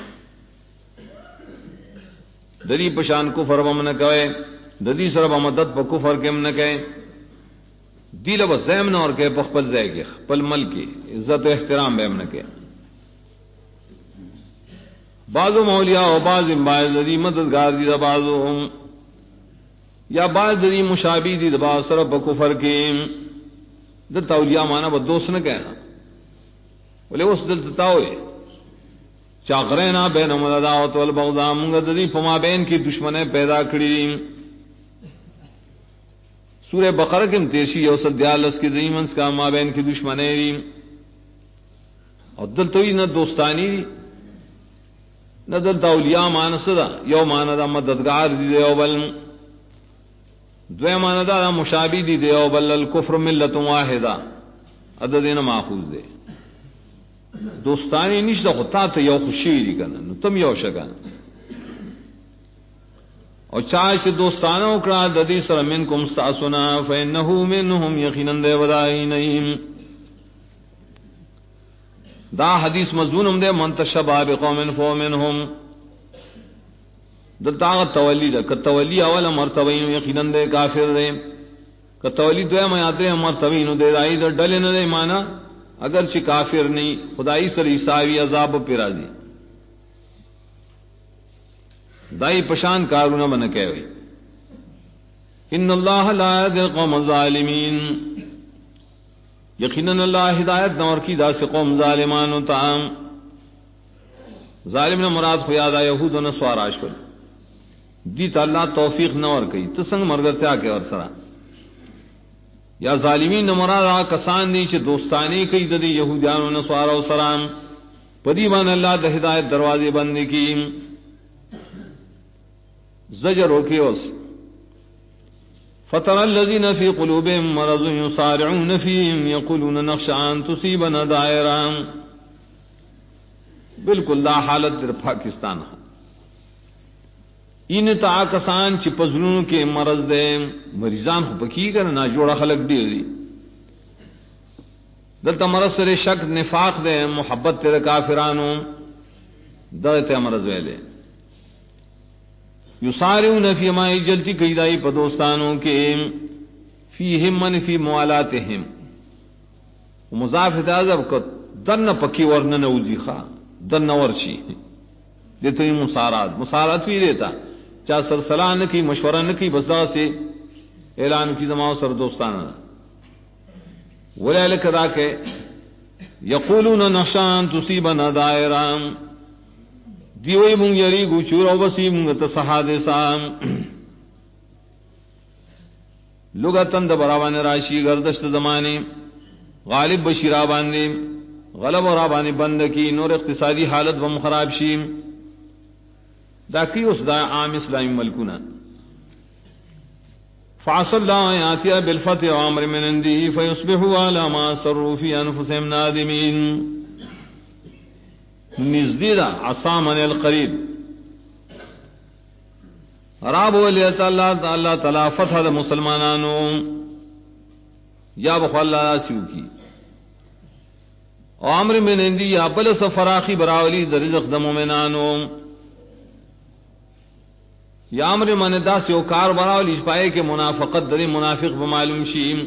دری پشان کفر بم نہ کہے، ددی سر مدد پا کفر کے نہ کہے، دیل بس زیم نہ اور کہ پخپل زے کے پل مل کی عزت و احترام بیم نہ کہ. بعضو مولیاء و بعض ددی مددگار دی دا بعضو یا بعض ددی مشابی دی دا بعض سر پا کفر کے دلتا اولیاء مانا با دوست نہ کہنا بولے اس دلتا ہوئے چاقرینا بین مدداوت والبغضاء منگا ددی پما بین کی دشمنیں پیدا کری. سورہ بقرہ کے تیرشی یوسل دیالس کی دریمنس کا مابین کی دشمنیں دی اور دلتوی نہ دوستانی دی نہ دلتا اولیاء مانسدا یو ماندا مددگار دی دیو بل دوے ماندا مشابی دی دیو بل الکفر ملت واحدہ عددین ماخوذ دے. دوستانی نشتا خطا تا یو خوشی دی کنا تم یو شکن اور چاہے سے دوستانہ اکڑا ددی سر منکم ساسنا فإنہو منہم یقیناً دے ودائی نہیں. دا حدیث مضمون دے من تشبہ بقوم فہو منہم دلتا تولی دا کتولی اول مرتبہ یقینا دے کافر دے کتولی دو مرتبہ مرتبہ دے دائی دا ڈل نہ دے مانا اگرچہ کافر نہیں خدائی سر عیساوی عذاب پہ راضی دائی پشان کارونه بن کوي ان اللہ لا يهدي القوم الظالمین یقینا اللہ ہدایت نور کی داس قوم ظالمان و تام ظالم نے مراد خو یاد یہود و نصارا شول دی اللہ توفیق نور کی تسنگ مرغتیا کے اور سرا یا ظالمین نے مراد کسان دی چ دوستانی کی د یہودیان و نصارا و سلام پدی بان اللہ د ہدایت دروازے بند کی زجر وکیوس فترى الذين في قلوبهم مرض يسارعون فيهم يقولون نخشى ان تصيبنا دائرة بالکل لا حالت در پاکستان ان تا کسان چ پزلوں کے مرض دے مریضان ہو پکی کر نہ جوڑا خلق دی دلتا مرض سر شک نفاق دے محبت تیرے کافرانوں دغت مرض ویلے یسارعون فی ما جلتی کیدائی پدوستانوں کے فیہم من فی موالاتہم مضاف اعظم کو دن پکی ورن نوزی خواہ دن ورشی دیتا ہی مسارات بھی دیتا چاہ سرسلہ نکی مشورہ نکی بس دا سے اعلان کی زمان سر دوستانا ولیلک دا کے یقولون نخشان تصیبنا دائرام دیوئی مونگ یری گوچور او بسی مونگ تصحاد سام لغتن دا براوان راشی گردشت زمانی غالب بشیرابان دی غلب و رابانی بند کی نور اقتصادی حالت بم خراب شیم دا کی اس دا عام اسلامی ملکونا فعص اللہ آیاتیا بالفتح وعمر من اندی فیصبحوا علی ما سروا فی انفسهم نادمین نزدیدہ عصامن القریب راب ولیت اللہ تعالی فتح دا مسلمانانو یا بخو اللہ سیو کی او عمر من اندی یا بل سفراخی براولی در رزق دا مومنانو یا عمر من دا سیو کار براولی پائے کہ منافقت در منافق بمعلوم شیم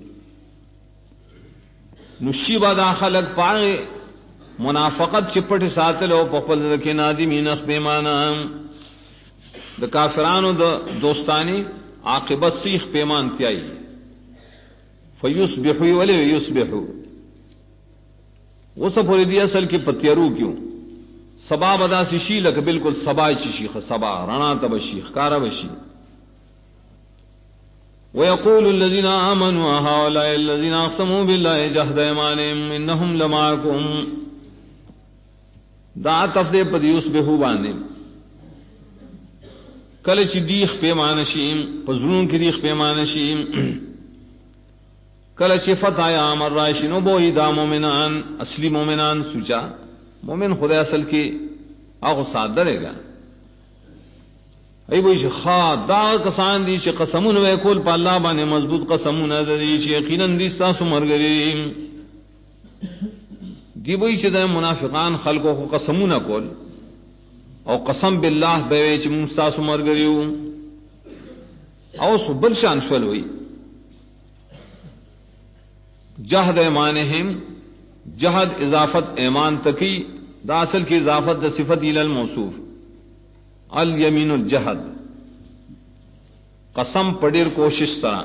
نشیبہ دا خلق پائے منافقت چپٹ ساتل او پخپل رکھے نادمین پیمانا دا کافرانو دا دوستانی عاقبت سیخ پیمان تیائی فیصبحو ولی یصبحو وہ سب دی اصل کی پتیرو کیوں سبا بدا سی شیلک بالکل سبا چی شیخ سبا رنا تب شیخ کارا بشی ويقول الذين آمنوا هؤلاء الذين اقسموا بالله جهد ايمانهم انهم لمعكم دا تفدی پد یصبحو باندې کله چې دیخ پیمانه شیم پزړون کې دیخ پیمانه شیم کله چې فتح امر راشنو بو دا مومنان اصلی مومنان سوچا مومن خدا اصل کې هغه ساده رہے ای وای خا دا کسان دي چې قسمونه وکول په الله باندې مضبوط قسمونه دي چې یقینا دي تاسو مرګري دی وای چې د منافقان خلقو کو قسمونه کول او قسم بالله به چې موږ تاسو مرګریو او سبل شان شول وای جہد ایمانہم جہد اضافت ایمان تکی دا اصل کی اضافت دا صفت الی الموصوف الیمین الجہد قسم پڑیر کوشش طرح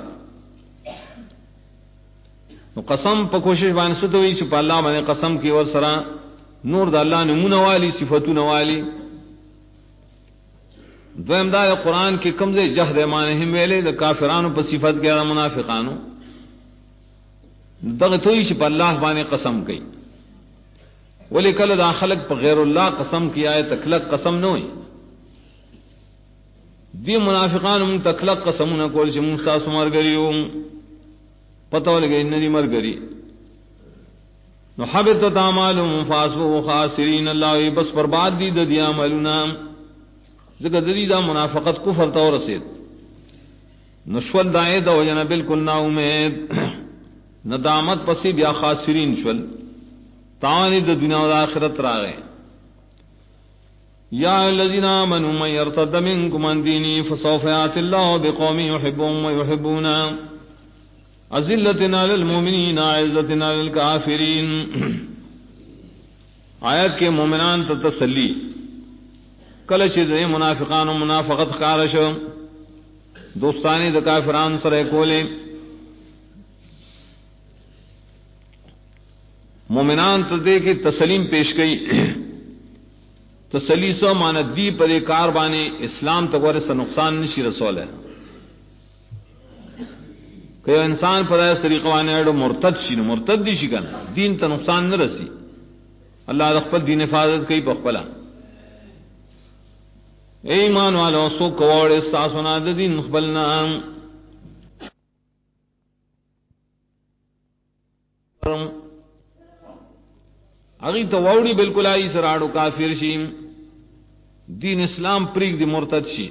قسم پا کوشش بان ستوئی چھ پا اللہ بانے قسم کی ور سرا نور دا اللہ نمون والی صفتون والی دویم دا قرآن کی کمزے جہد ایمانہم ویلے دا کافرانو پا صفت کیا دا منافقانو دغه توئی چې په الله باندې قسم کوي ولی کله دا خلق په غیر الله قسم کیا ہے تکلق قسم نه وي دی منافقان مون تکلق قسمونه کول چې مون تاسو مرګریو پته ولګي ان دي مرګري نو حبط اعمالهم فاسبوا خاسرین الله بس برباد دي د دې عملونه زګه د دې دا منافقت کفر ته ورسید نو شول دای دا وجنه بالکل نا امید ندامت پسی بیا خاسرین شول تانی د دنیا او آخرت راغې یا الذین آمنوا من یرتد منکم عن دینہ فسوف یأتی اللہ بقوم یحبهم ویحبونہ اذلۃ علی المؤمنین اعزۃ علی الکافرین. آیت کے مومنان ته تسلی کله چې د منافقانو منافقت ښکاره شو دوستانی د کافرانو سره کولې مومنان ته دې کې تسلیم پیش کړي تسلی سو ماند دی پر کار باندې اسلام ته ورسه نقصان نشي رسول ہے کہ انسان پر اس طریقہ باندې اړو مرتد شي نو مرتد دي شي کنه دین ته نقصان نه رسی اللہ خپل دین حفاظت کوي په خپل ایمان والو سو کوړ ساسونه د دین خپل نام اگی تو ووڑی بالکل آئی سراڑو کافر شیم دین اسلام پریک دی مرتد شی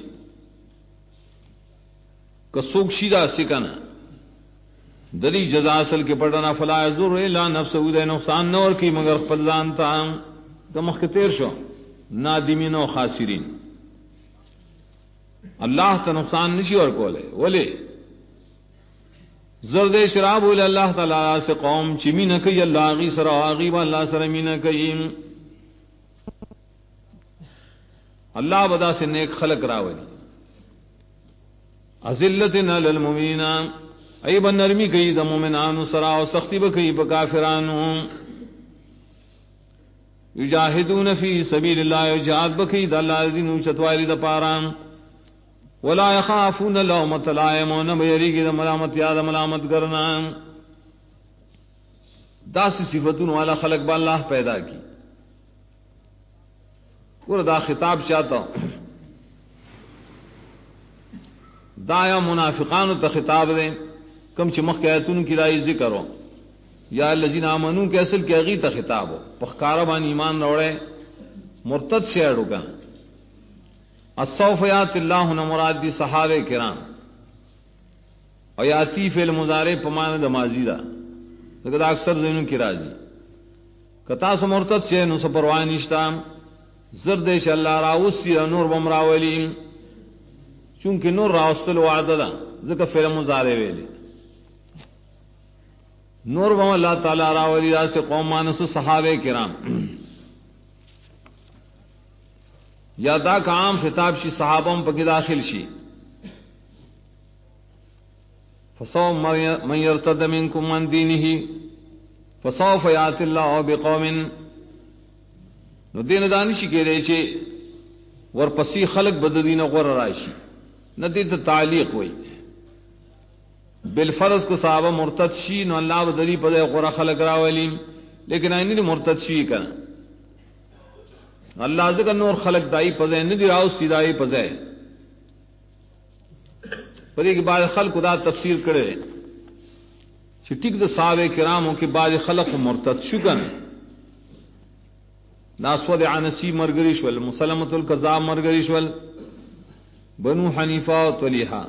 کسوک شیدہ سکنا دلی جزا اصل کے پڑھنا فلا یضر الا نفسه دے نقصان نور کی مگر خپل ځان ته د مخ تیر شو نادمین او خاسرین اللہ ته نقصان نشي ور کوله ولی زرد شراب ول اللہ تعالی سے قوم چمینہ کئی اللہ غی سر غیب اللہ سر مینہ کئی اللہ بدا سے نیک خلق راولی اذلت علی المؤمنین ایب نرمی کئی د مومنان سرا او سختی بکئی بکافرانو یجاہدون فی سبیل اللہ جہاد بکئی د اللہ دین چتوالی د پارام ولا يخافون لومۃ لائم ون بیریږي د ملامت یاد ملامت کرنا داس صفاتون والا خلق با اللہ پیدا کی اور دا خطاب چاہتا دایا منافقان ته خطاب دیں کم چې مخ آیتون کی رائے ذکر ہو یا الذین آمنو کے اصل کے اغی ته خطاب ہو پخکارا بان ایمان روڑے مرتد سے اڑو کا السوف یات اللہ نے مراد دی صحابہ کرام اور یاتی فعل مضارع پمان د ماضی دا لکہ اکثر ذہنوں کی راضی کتا سے مرتد سے نو پرواہ نشتا زردش اللہ راوسی نور بمراولی چونکہ نور راوستل وعدہ دا ذکر فعل مضارع ویلی نور بم اللہ تعالی راولی دا سے قوم مانس صحابہ کرام یا دا کا عام خطاب شی صحابہ پکی داخل شی فسوف من یرتد منکم عن دینہ فسوف یات اللہ بقوم نو دین دانشی کے رہے چھے ورپسی خلق بددین غور رائشی ندی تا تعلیق ہوئی بالفرض کو صحابہ مرتد شی نو اللہ بدلی پدے غور خلق راولیم لیکن آئینی دی مرتد شی کنا اللہ ذکر نور خلق دائی پزے ندی راو سیدائی پزے پدے کی بعض خلق دا تفسیر کرے چھ ٹک دا صحابہ کراموں کی بعض خلق مرتد شکن ناسود عنسی مرگریشول مسلمت القذاب مرگریشول بنو حنیفہ و طلیحہ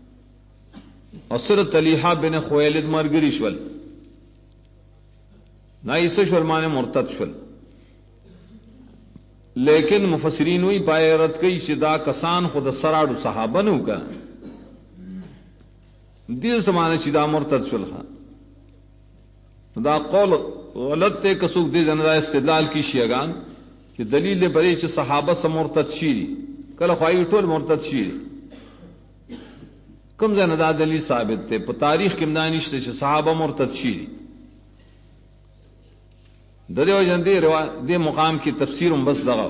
اصر طلیحہ بن خویلد مرگریشول نائسشول مانے مرتد شول لیکن مفسرین ہوئی پائے رد کئی شدا کسان خود سراڑ صحابہ نو کا دیر سمانے شدا مرتد شلخا دا قول غلط تے کسوک دے جنرہ استدلال کی شیگان کہ دلیل بری چھ صحابہ سے مرتد شیری کل خواہی ٹول مرتد شیری کم زندہ دلیل ثابت تے پا تاریخ کم دانشتے چھ صحابہ مرتد شیری دے جندے دے مقام کی تفسیر بس لگا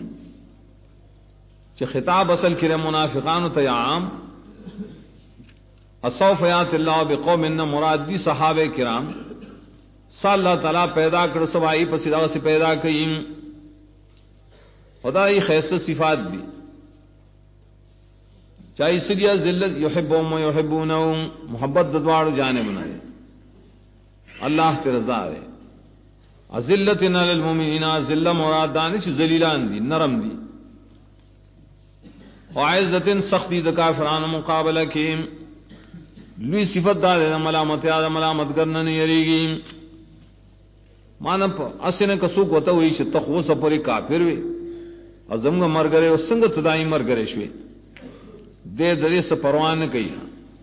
چھ خطاب اصل کرے منافقان تے عام اسوف یات اللہ بقوم ان مراد دی صحابہ کرام صلی اللہ تعالیٰ پیدا کر سوائی پسیدہ سے پیدا کئیم خدا ہی خیست صفات دی چاہی سریہ ذلت یحبون و یحبونہم محبت ددوار جانے بنائے اللہ تے رضا ہے ذلت علی المؤمنین ذلہ مراد دانش ذلیلان دی نرم دی وعزت سختی د کافران مقابلہ کی لوی صفت دار ملامت یا ملامت کرنا نہیں یریگی مانا اسنے کسو کو تو وہی تخو سپری کافر وی ازمغه مرګره او څنګه تدای مرګره شوي دې درې څه پروا نه کوي.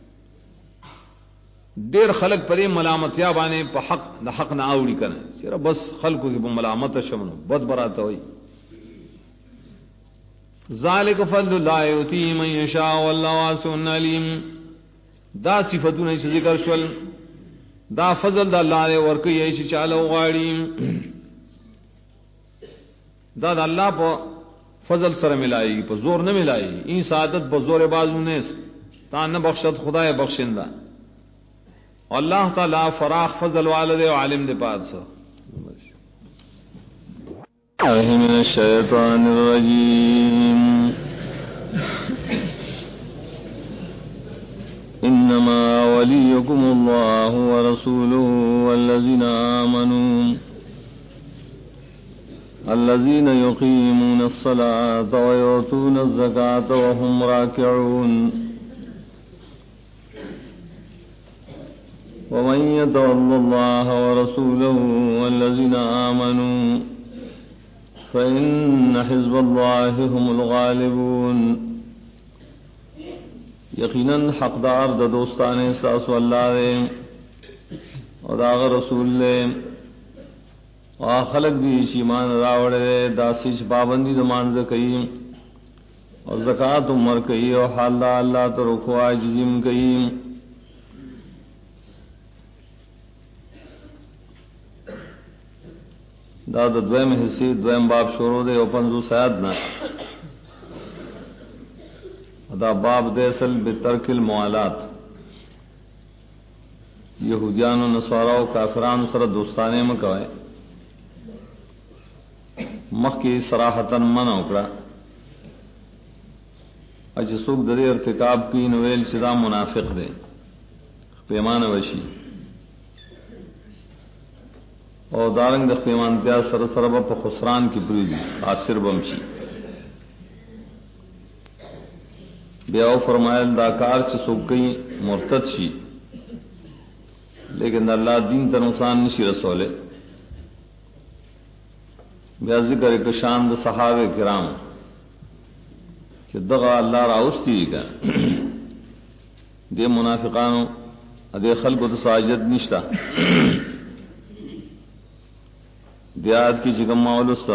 ډېر خلک پرې ملامتیا باندې په حق د حق نه اوړي کنه چیرې بس خلکو کې په ملامت شمنو بد براته وي. ذالک فضل الله یؤتی من یشاء والله واسع علیم. دا صفاتونه چې ذکر شول دا فضل د الله له ورکه یې چې چاله غواړي دا د الله په فضل سره ملایي په زور نه ملایي. این سعادت په زور بازو نه تا نه بخشت خدای بخشنده. اللہ تعالی فراخ فضل والد و عالم دے پاس من الشیطان الرجیم انما ولیکم اللہ ورسولہ والذین آمنوا الذین یقیمون الصلاة ویؤتون الزکاة وهم راکعون ومن يتول الله ورسوله والذين آمنوا فإن حزب الله هم الغالبون. یقیناً حقدار دا دوستان احساس واللہ دے اور داغ رسول دے خلق بھی ایمان راوڑے دے داسیچ پابندی دمانز کئی اور زکاة عمر کئی اور حال دا اللہ ترکو عاجزیم کئی. دا د دویم حصے دویم باب شروع دے او 50 آیات نا دا باب دے اصل بترک الموالات یہودیان و نصارا و کافران سره دوستانے مکوئے مخ کی صراحتاً منع اکڑا اچھ سوک در ارتکاب کی نویل چدا منافق دے پیمان وشی اور دارنگ د قیمانتیا سر سرب په خسران کی پریدی خاسر بمشی. بیا او فرمایل دا کار چې سوکئی مرتد شي لیکن اللہ دین ته نقصان نشي رسوله. بیا ذکر کې شان د صحابه کرام چې دغه الله راوستي کا دې منافقانو دې خلکو ته ساجد نشتا دیات کی جگم مولستا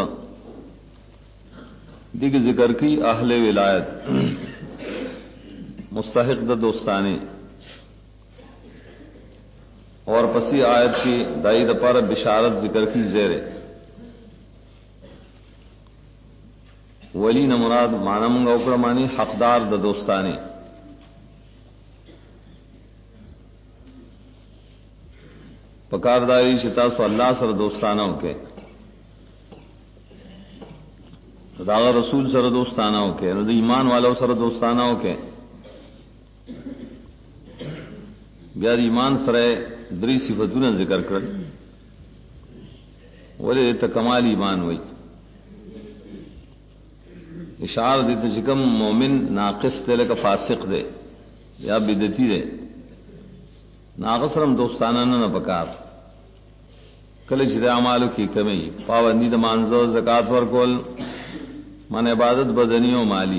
دیکھ ذکر کی اہل ولایت مستحق د دوستانے اور پسی آیت کی دائی دپار بشارت ذکر کی زیر ولی نمراد مانم گوکر مانی حقدار د دوستانے. پکارداری شتا سو اللہ سر دوستانہ کے داغ رسول سر دوستانہ کے ایمان والو سر دوستانہ کے بیار ایمان سر دری صفتون ذکر کر ولی کمال ایمان ہوئی اشار دیتے چکم مومن ناقص دے لکا فاسق دے یا بدتی دے ناقصرم دوستانہ نہ پکار کل چھ اعمالو کی کمی پابندی د مانزو زکات ورکول من عبادت بدنی و مالی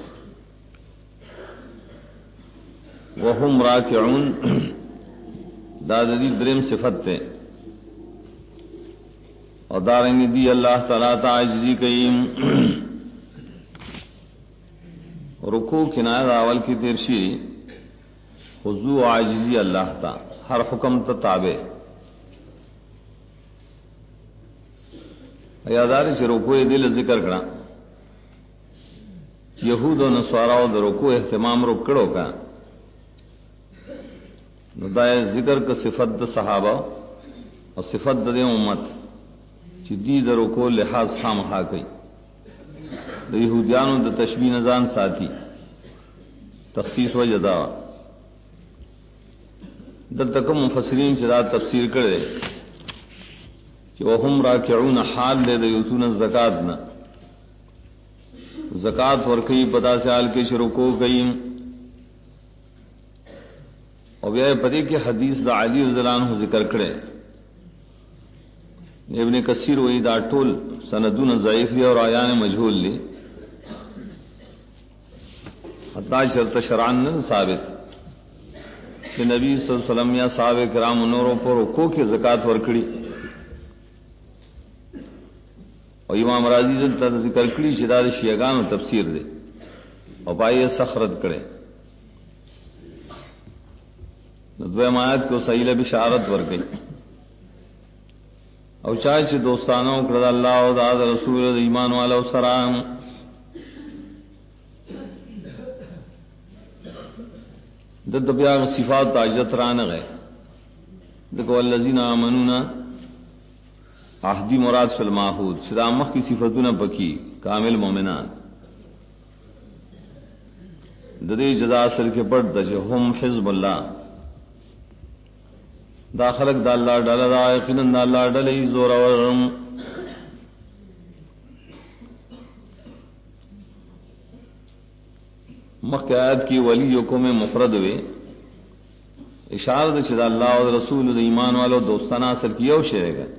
وهم راکعون دادی درم صفت تے اور دارنگی دی اللہ تعالیٰ تعجزی کئیم رکوع کنایت اول کی ترشی خضوع عاجزی اللہ تا ہر حکم تا تابع یاداری سے رکوع دل ذکر کرا یہود و نصاراو د رکوع اہتمام رکڑو کا ندائے ذکر کا صفت د صحابہ اور صفت د امت چی دی د رکوع لحاظ خام خا کئی د یہودیانو د تشبیہ نظان ساتھی تخصیص و جدا در تکم مفسرین چرا تفسیر کرے کہ وهم راکعون حال دے دیوتون الزکات نہ زکات ورکی پتا سال کے شروکو گئی اور بیا پدی کے حدیث دا علی رضی اللہ عنہ ذکر کرے ابن کثیر وہی دا ټول سندون ضعیف دی اور آیان مجهول لی حتی شرط شرعن نہ ثابت کہ نبی صلی اللہ علیہ وسلم یا صحابہ کرام نوروں پر رکوع کی زکات ورکڑی اور امام راضی دلتا ذکر کړي چې دا شیعاګانو تفسیر دی او پای سخرت کړي نو دویم آیات کو صحیح بشارت ورکړي او چا چې دوستانو کړه الله او د رسول د ایمان والو سره د بیا صفات اجت رانه غي دغه الذين امنون احدی مراد فی الماحود شرامخ کی صفتونه پکی کامل مومنان د دې جزا اصل کې پړ د هم حزب الله دا خلق د الله ډله دا یقینا د الله ډله زور اور مخکات کی ولیکم مفرد وی اشاره ده چې د الله او رسول د ایمان والو دوستانه اصل کې یو شی دی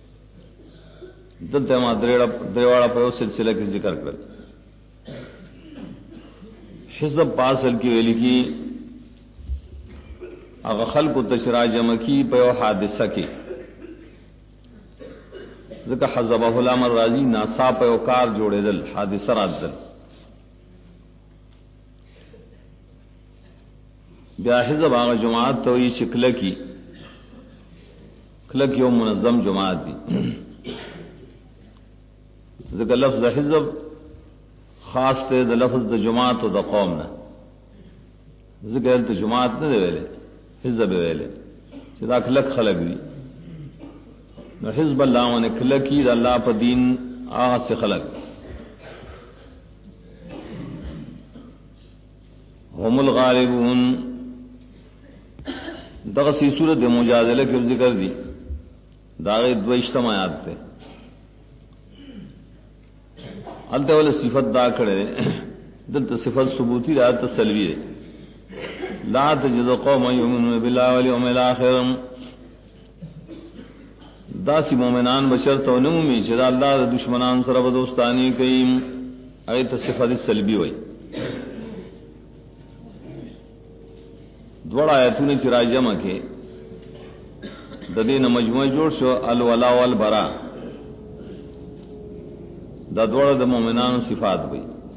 دلته ما دریواړه په سلسله کې ذکر کړل حزب پاسل کې ویل کی هغه خلق تشرا جمع کی په حادثه کې ځکه حزبه الامر راضی ناسا په کار جوړېدل حادثه راتل بیا حزب هغه جماعت ته یې شکل کی کلک یو منظم جماعت دی ذکر لفظ حزب خاص ته د لفظ د جماعت او د قوم نه ذکر د جماعت نه ویلې حزب ویلې چې دا کلک خلق دي نو حزب الله ونه کلکی د الله په دین هغه څه خلق هم الغالبون دغه سی صورت مجادله کې ذکر دي داغه دو اجتماعات ته الته ول صفت دا کړه دلته صفت ثبوتی رات سلبی لا تجد قوم یؤمنون بالله والیوم الاخر داسی مومنان بشرط نومی چې الله د دشمنان سره دوستانی کوي هغه ته صفت سلبی وای دوړ آیتونه چې راجمه کې د دې مجموعه جوړ شو الولا والبرا دا دوړه د مؤمنانو صفات وي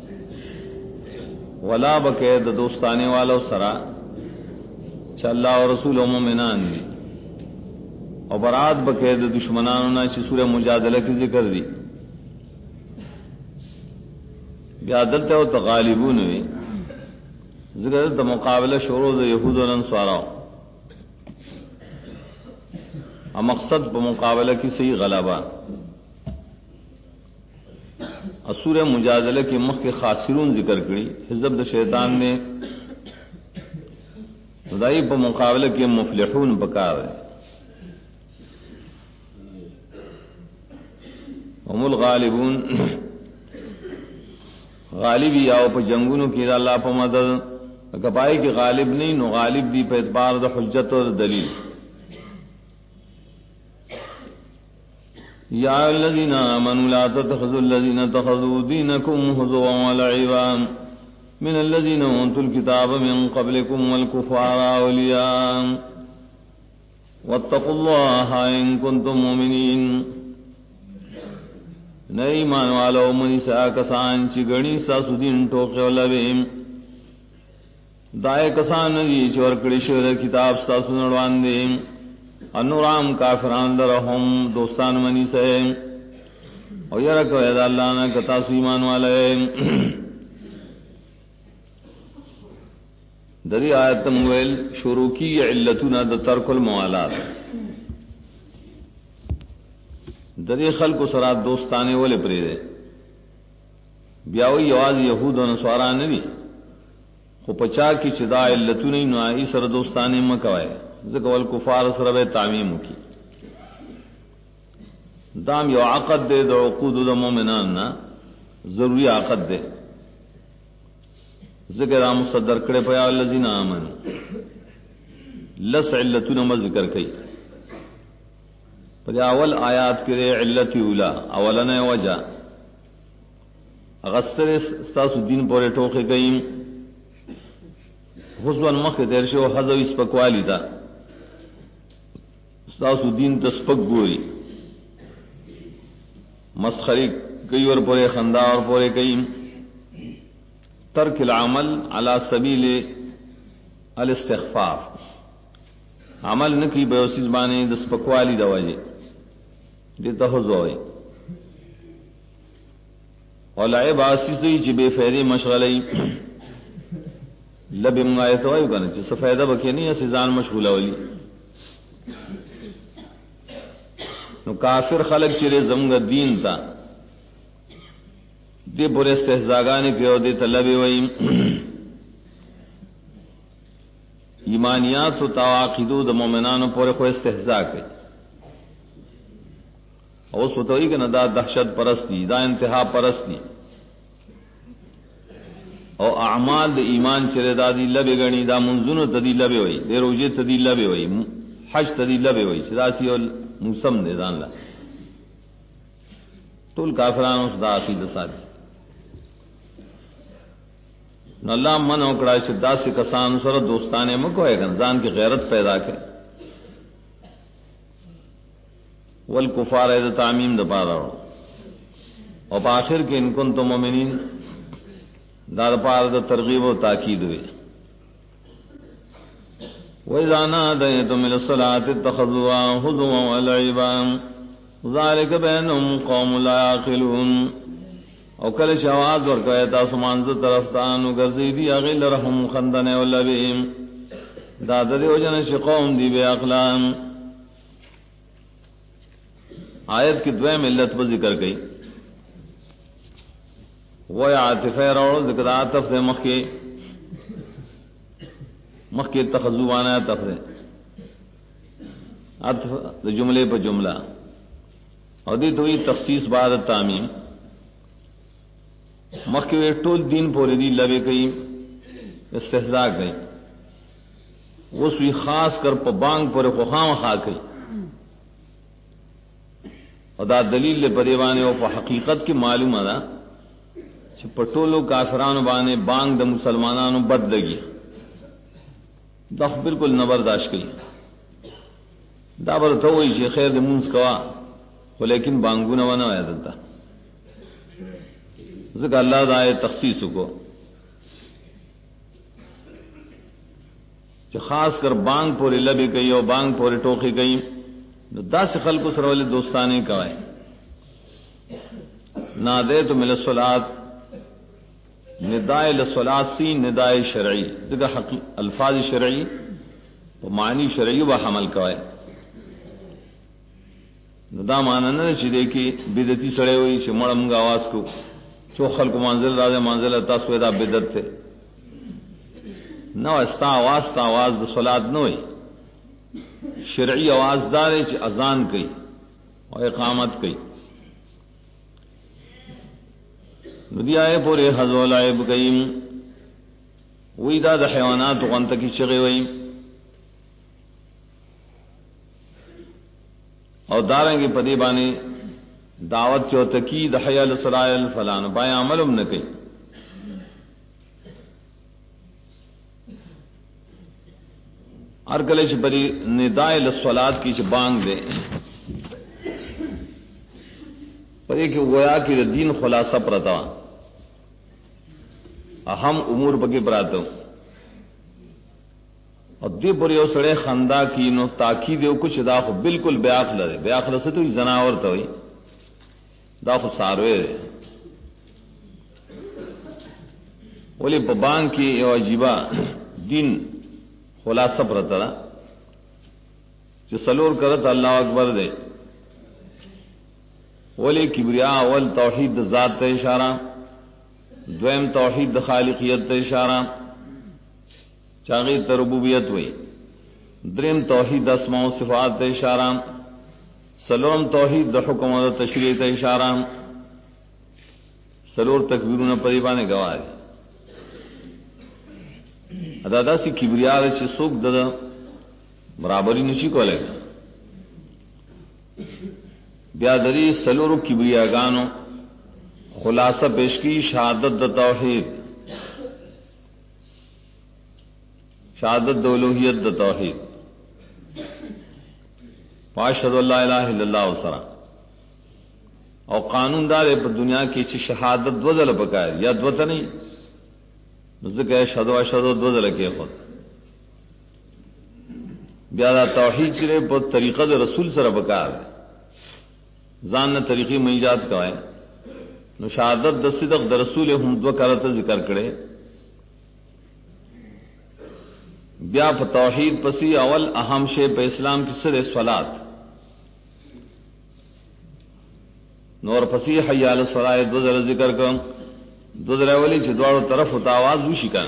ولا بکې د دوستانه والو سره چې الله او رسول او مؤمنان دي او برات بکې د دشمنانو نه چې سوره مجادله کې ذکر دي بیا دلته او تغالبون وي ذکر د مقابله شروع د يهود او نصارا او مقصد په مقابله کې صحیح غلبہ اسورہ مجادلہ کے مخ کے خاسرون ذکر کری حزب د شیطان نے خدائی پر مقابلہ کے مفلحون بکار ہے هم الغالبون غالبی آؤ پہ جنگونوں کی اللہ پہ مدد کپائی کے غالب نہیں نو غالب بھی پہ اعتبار د حجت اور دلیل یا الذین آمنوا لا تتخذوا الذین اتخذوا دینکم هزوا ولعبا من الذین اوتوا الکتاب من قبلکم والکفار اولیاء واتقوا اللہ ان کنتم مؤمنین نئے ایمان والو منیسا کسان چی گنی ساسو دین ٹوکے ولویم دائے کسان نجی چی ورکڑی شہر کتاب ساسو نڑوان دیم انورام کافران درہم دوستان منی سے او یرکو اید اللہ نا کتاسو ایمان والے دری آیت مویل شروع کی علتنا د ترک الموالات دری خلق و سرات دوستانے والے پریدے بیاوی یواز یہود و نصارا نبی خو پچا کی چدا علتنا نوائی سر دوستانے مکوائے ذکر والکفار سر بے تعمیم کی دام یو عقد دے دا عقود دا مومنان نا ضروری عقد دے ذکر آم صدر کرے پیا الذین آمنوا لس علتنا ما ذکر کئی پر اول آیات کرے علت اولا اولنا وجہ اغسطر ستاس الدین پورے ٹوکے گئیم حزوان مخ تیر شو حزو سپکوالی تا استاسو دین تسپک گوری مسخری کئی اور پورے خندا اور پورے کئی ترک العمل علی سبیل الاستخفاف عمل نکی بیوسیز بانے دسپکوالی دواجی دیتا حزوی اور لعب آسیس دوی چی بے فیدی مشغلی لب امغایت وایو کنا چی سفیدہ بکی نہیں اسی زان مشغولہ ولی نو کافر خلق چرے زمگا دین تا دی پورے استحزاگانی کیو دی طلبی ویم ایمانیات و تواقیدو دا مومنانو پورے خو استحزا کئی او سوتوئی کہ دا دہشت پرستی دا انتہا پرستی او اعمال دا ایمان چرے دا دی لبی گنی دا منزون تدی لبی ہوئی دے روجے تدی لبی ہوئی حج تدی لبی ہوئی سراسی و موسم دے دان لا طول کافران اس دا عقید ساتھی نو اللہ من اکڑا شدہ سے کسان سر دوستانے مکو ہے گنزان کی غیرت پیدا کے والکفار ایدہ تعمیم دا پارا رو اور بآخر کے ان کن تو مومنین دا پارا دا ترغیب و تاکید ہوئے وَإِذَا نَادَيْتُمْ إِلَى الصَّلَاةِ اتَّخَذُوهَا هُزُوًا وَلَعِبًا ذَلِكَ بِأَنَّهُمْ قَوْمٌ لَا يَعْقِلُونَ او کل شواز ورکوئے تاسو مانز طرف تانو گرزی دی اغیل رحم خندن و لبیم دادر او جنش قوم دی بے اقلام آیت کی دویم علت پر ذکر گئی وہ عاطفہ روڑ ذکر عاطف سے مخ کے تخذوانہ تفرے عطف جملے پر جملہ اور دی توی تخصیص بعد تعمیم مخ کے ٹول دین پورے دی لبے کئی استحزا گئی وہ سوی خاص کر پا بانگ پورے خوخام خواہ کئی اور دا دلیل لے پریوانے و پا حقیقت کی معلوم دا چھ پٹولو کافرانو بانے بانگ دا مسلمانانو بد لگی دا بالکل نبرداشت کی دا برتوئی چھ خیر دے منز کوا خو لیکن بانگو نوانا آیا دلتا ذکر اللہ دا آئے تخصیص کو چھ خاص کر بانگ پوری لبی کئی اور بانگ پوری ٹوکی کئی دا سے خلق سر والے دوستانے کوائے نادیتم الی الصلاۃ ندائے للصلاۃ سی ندائے شرعی ذکر الفاظ شرعی و معنی شرعی و حمل کوائے دا معنی نہ چھ کہ بدعتی سڑے ہوئی چھ مڑم گا آواز کو چو خلق منزل راز منزل تاسو دا بدعت تھے نو استا آواز دا صلاۃ نہ ہوئی شرعی آواز دارے چھ اذان کئی اور اقامت کئی ندی آئے پورے حضو لعب کئی وی دا دا حیوانات غنت کی چغے وئی اور داریں گے پدی بانے دعوت چو تکی دحیل سرائل فلان بایا عملم نہ کئی ارکلش بری ندائے للصلاۃ کی چھ بانگ دے پر ایک گویا کی دین خلاصہ پرتا اہم امور بگی پراتا اور دی پوری او سڑے خندا کی نو تاکید او کچھ دا خو بالکل بیاخل دے بیاخل سے تو زناور تا ہوئی دا خو ساروے دے ولی بانگ کی او عجیبہ دین خلاصہ پرتا دا چھ سلور کرت اللہ اکبر دے ولی کبریا اول توحید ذات تے اشارہ دویم توحید خالقیت تے اشارہ چاغی تربوبیت ہوئی دریم توحید اسماء و صفات تے اشارہ سلورم توحید دا حکم و تشریع تے اشارہ سلور تکبیرون پریبانے گواہ ادادا سی کبریا چھ سوک دادا برابری نشی کو لے گا بیادری سلور کبریاگانو خلاصہ پیش کی شہادت دا توحید شہادت د الوہیت د توحید واشهد ان لا الہ الا اللہ وسرا او قانون دار پر دنیا کی چھ شہادت وزل پکائے یا دوت نہیں ذکر اشهد اشهد وزل کے خود بیا توحید چرے پر طریقہ د رسول سره پکار ځان نه طریقې میجاد کوي نو شہادت د صدق د رسول هم دو کرته ذکر کړي بیا په توحید پسی اول اہم شی په اسلام کې سره صلات نور پسی حی علی الصلاۃ دو ذل ذکر کوم دو ذل اولی چې دواړو طرف ته आवाज وشي کنه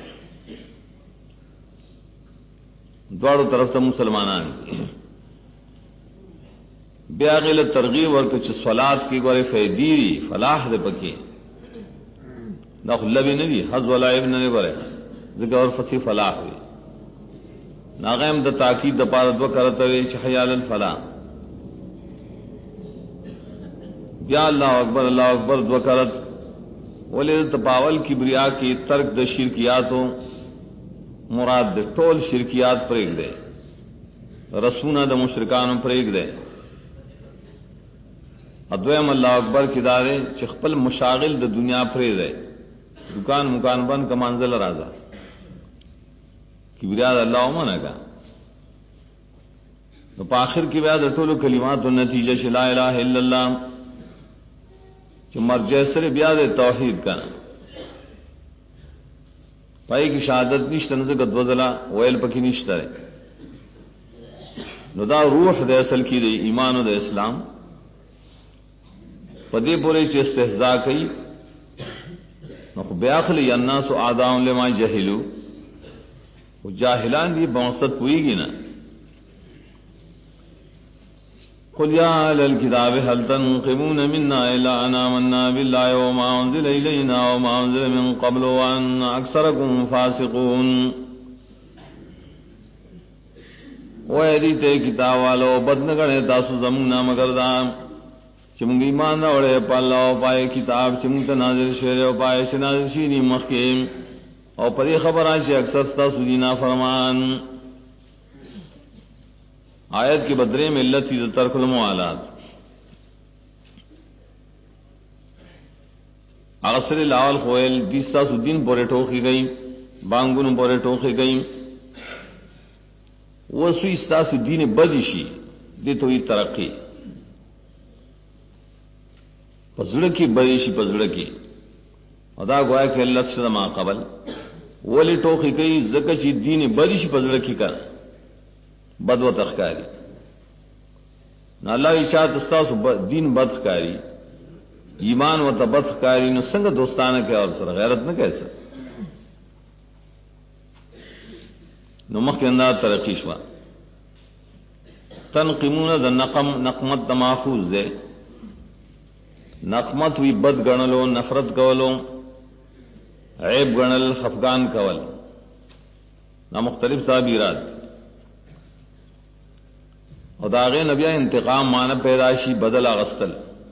دواړو طرف ته مسلمانان بیا غل ترغیب ورکړي چې صلات کې ګوره فیدی فلاح دې پکې دا خلبی نه دي حظ ولا ابن نه ګوره ذکر اور فصیح فلاح وي ناغم د تاکید د پاره دو کرته وي چې حی علی الفلاح بیا اللہ اکبر دو کرت ولې تپاول کبریا کی ترک د شرکیاتوں مراد د ټول شرکیات پرېږ دے رسونه د مشرکانو پرېږ دے ادویم اللہ اکبر کی دارے چې خپل مشاغل د دنیا پرېږ دے دکان مکان بند کا منزل راځه کبریا اللہ ومنه کا نو په آخر کې بیا د ټولو کلماتو نتیجه چې لا الہ الا اللہ چې مرجع سره بیا د توحید کنا پای کی شهادت نشته نو دغه دوزلا ویل پکې نشته نو دا روح د اصل کې د ایمان او د اسلام پدې پورې چې استهزاء کوي نو بیا خلی الناس اعداء لما جهلوا او جاهلان دي بمقصد پويږي نه قل يا أهل الكتاب هل تنقمون منا إلا أن آمنا بالله وما أنزل إلينا وما أنزل من قبل وأن أكثركم فاسقون وَيَدِي تے کتاب والو بد نہ گنے تاسو زمنا مگر دا چمگ ایمان نہ وڑے پالا او پائے کتاب چمگ نازل شعر او پائے نازل شینی مخکیم او پری خبر آئی اکثر تاسو دینا فرمان آیت کی بدرے میں علت تھی ترک الموالات اغسر لاول خویل دیستا سو دین پورے ٹوکی گئی بانگون پورے ٹوکی گئی وہ سوئی ستا سی دین بدشی دی تو ترقی پزڑکی بدشی پزڑکی ادا گویا کہ اللہ سے ما قبل ولی ٹوکی گئی زکچی دین بدشی پزڑکی کر بد و تخکاری نہ اللہ اشاعت استاس دین بد خکاری ایمان و تبد خکاری نو سنگ دوستانہ کے اور سر غیرت نہ کیسا نو مخ کے اندر ترقی شوا تنقمون دا نقمت تماخوز دے نقمت وی بد گنلو نفرت کولو عیب گنل خفگان کول نہ مختلف تعبیرات اور داغے نبیہ انتقام مانا پیدائشی بدل اغسطل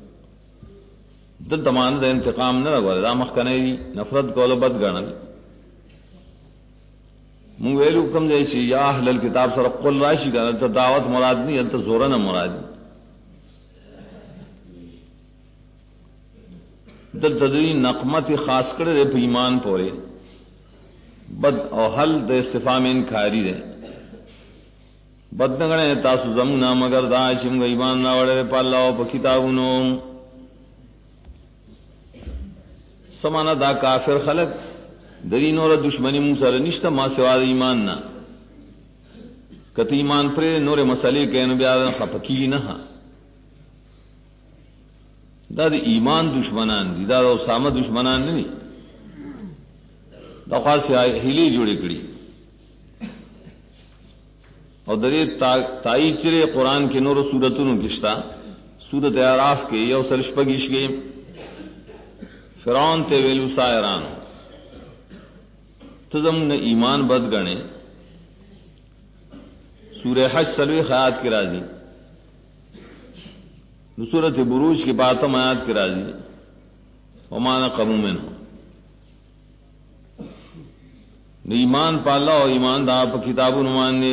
دل تمانا دا انتقام نہ رگو دا مخکنی نفرت کولو بد گنل مونگ ویلو کم دے چی یا اہل الکتاب سر قل راشی گنل تا دعوت مراد نہیں تا زورن مراد دل تدری نقمت خاص کرے دے پہ ایمان پورے بد او حل دا استفام انکاری دے بد نگنے تاسو زمنا مگر دا چمگ ایمان نہ وڑے پا اللہ و پا کتابونو سمانا دا کافر خلق دری نور دشمنی موسر نشتا ما سوا دا ایمان نا کت ایمان پر نور مسئلے کہنو بیادن خپکی نہا دا دا ایمان دشمنان دی دا دا اسامہ دشمنان نہیں دا خاصی حیلی جوڑے کری اور درے تائید چرے قرآن کے نور سورتوں کشتا سورت اعراف کے یو سرشپگیش کے فرعون تے ویلو سائران تزم نے ایمان بد گنے سورہ حج سلوی خیات کی راضی سورت بروج کی باتم آیات کی راضی وما نقموا منهم ایمان پا اللہ او ایمان دا پا کتابون ماننے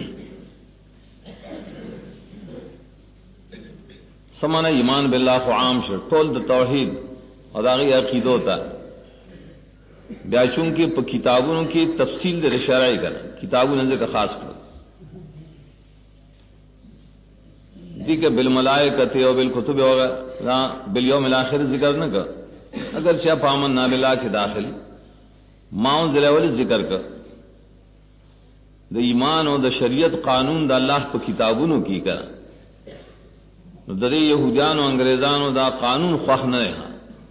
سمانا ایمان باللہ خو عام شر طول دا توحید اور داغی عقیدو تا بیا چونکہ پا کتابونوں کی تفصیل دے شرعی کر کتابوں نظر کا خاص کر دی کہ بالملائکۃ و بالکتب و بالیوم الاخر ذکر نہ کر اگر چا پامن نہ باللہ کے داخل ماؤں ذل ذکر کر دا ایمان و دا شریعت قانون دا اللہ پا کتابونوں کی کر دا یہودیان و انگریزان و دا قانون خوخ نہ رہا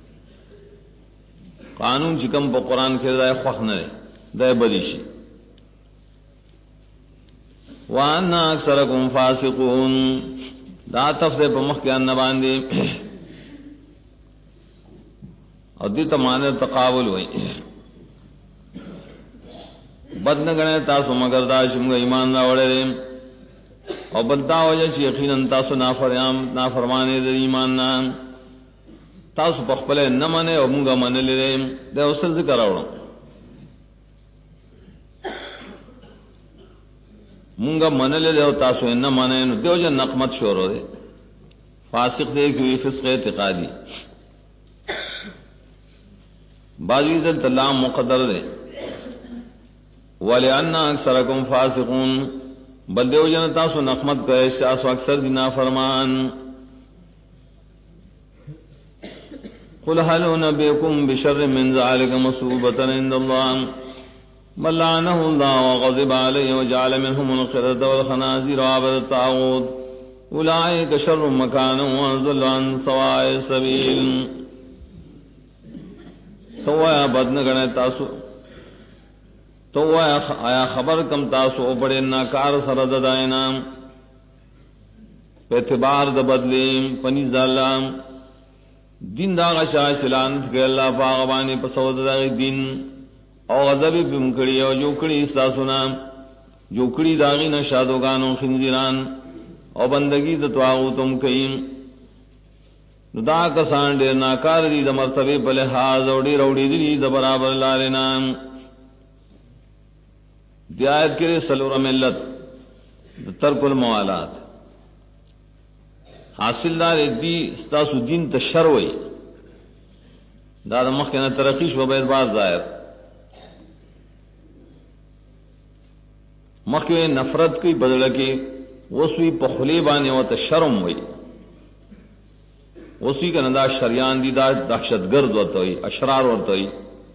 قانون چکم پا قرآن کے دائے خوخ نہ رہے دائے بدیشی وَأَنَّا أَكْثَرَكُمْ فَاسِقُونَ دا تفسیر پا مخ کے ان باندے اور دیتا معنی تقابل ہوئی بد نہ گنے تاسو مگر دا شمگا ایمان دا وڑے دے اور بدتا وجہ چی یقیناً تاسو نافرمانے دے ایمان نا تاسو پخپلے نہ منے اور منگا من لے دے دے اس سے ذکر آوڑا منگا من لے دے اور تاسو نہ منے دیو جا نقمت شورو دے فاسق دے کیوئی فسق اعتقادی بازوی دل تلام مقدر دے وَلِأَنَّا أَكْثَرَكُمْ فَاسِقُونَ بل دیو جن تاسو نقمت کرے شاسو اکثر دینا فرمان قُلْ هَلْ أُنَبِّئُكُمْ بِشَرٍّ مِّن ذَلِكَ مَثُوبَةً عِندَ اللَّهِ مَن لَّعَنَهُ اللَّهُ وَغَضِبَ عَلَيْهِ وَجَعَلَ مِنْهُمُ الْقِرَدَةَ وَالْخَنَازِيرَ وَعَبَدَ الطَّاغُوتَ أُولَٰئِكَ شَرٌّ مَّكَانًا وَأَضَلُّ عَن سَوَاءِ السَّبِيلِ تو یا بدن گنے تاسو تو آیا خبر کم تاسو بڑے ناکار سرد دائنا اعتبار د بدلیم پنیز دالام دین دا غشا شلانت کے اللہ پاغبانی پسود داغی دین او غضبی پمکڑی او جوکڑی استاسونا جوکڑی داغی نشادوگانو خنزیران او بندگی دا تواغوتم کئیم دا کسان دیر ناکار دی دا مرتبے پلحاظ او دیر اوڑی دی دا برابر لارنام دی آیت کرے سلور ملت ترک الموالات حاصل دار دی ستاسو دین تشروئی دا مخینا ترقیش و بید باز ظاہر مخیوے نفرت کی بدلکی وسوی پخلی بانے و تشرم ہوئی وسوی کا ندا شریان دی دا دہشت گرد ورتا ہوئی اشرار ورتا ہوئی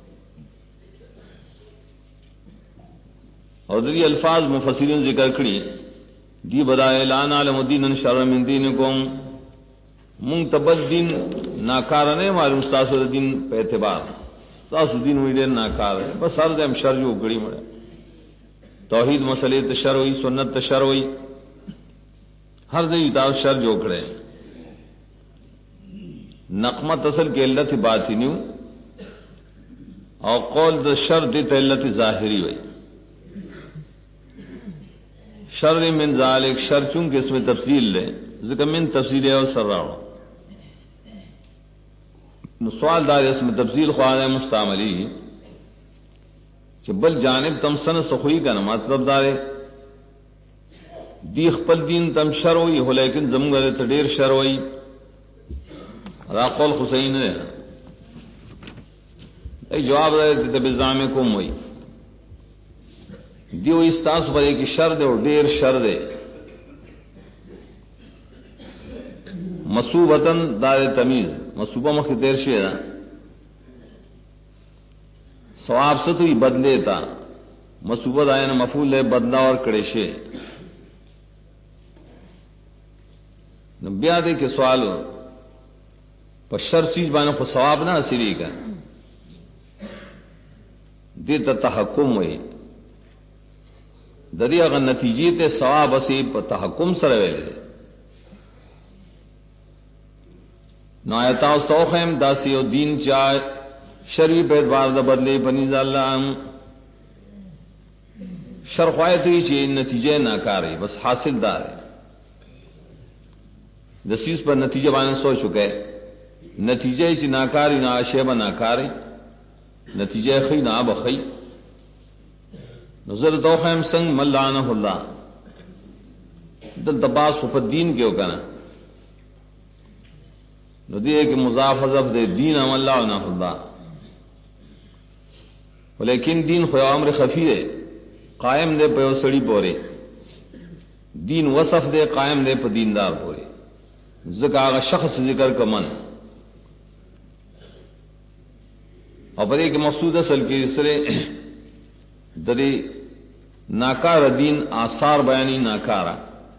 اور دی الفاظ مفسرین ذکر کری دی بدائے لا نعلم دین شر من دینکم منتبد دین ناکارنے معلوم ستاسو دین پہ اعتبار ستاسو دین ہوئی دین ناکار ہے بس ہر دیم شر جو گڑی مڑے توحید مسئلے تشر ہوئی سنت تشر ہوئی ہر دیم تاو شر جو کڑے نقمت اصل کی علت باطنی اور قول دا شر دیتا علت ظاہری ہوئی شر من ذالک شر چونکہ اس میں تفصیل لے ذکر من تفصیل ہے اور سر راؤ سوال دار اس میں تفصیل خواہ ہے مستعملی کہ بل جانب تم سن سخوئی کا نا مطلب دارے دی خپل دین تم شر ہوئی ہو لیکن زمگرے تدیر شر ہوئی راقول حسین نے ایک جواب دے تب الزام کم ہوئی دیو استاس بھائی کی شر دے اور دیر شر دے مصوبتن دار تمیز مصوبہ مخ دیر شیرا ثواب سے تو ہی بدلے تا مصوبہ دائن مفعول ہے بدلا اور کڑیشے بیا دے کے سوال پر شر چیز بانے کو ثواب نہ حاصلی کا دے تحکم ہوئی دری اگر نتیجے تے ثواب اسی پر تحکم سرویلے نایتا سوخیم داسی و دین چاہ شرعی پہ اعتبار دا بدلے بنی اللہ شرخوائے تو یہ نتیجے ناکاری بس حاصل دار ہے دسیس پر نتیجے بانے سو چکے نتیجے چی ناکاری نہ شیبہ ناکاری نتیجے خی نہ بخی نظر دوخیم سنگ ملانہ اللہ دل دباس صف الدین کے ہوکنا ندی کہ مضاف حذف دے دین ام اللہ عنہ اللہ لیکن دین خو امر خفی ہے قائم دے پہ سڑی پورے دین وصف دے قائم دے پہ دیندار پورے ذکر آغا شخص ذکر کا من اور پر ایک مقصود اصل کی سرے دری ناکار دین آثار بیانی ناکارا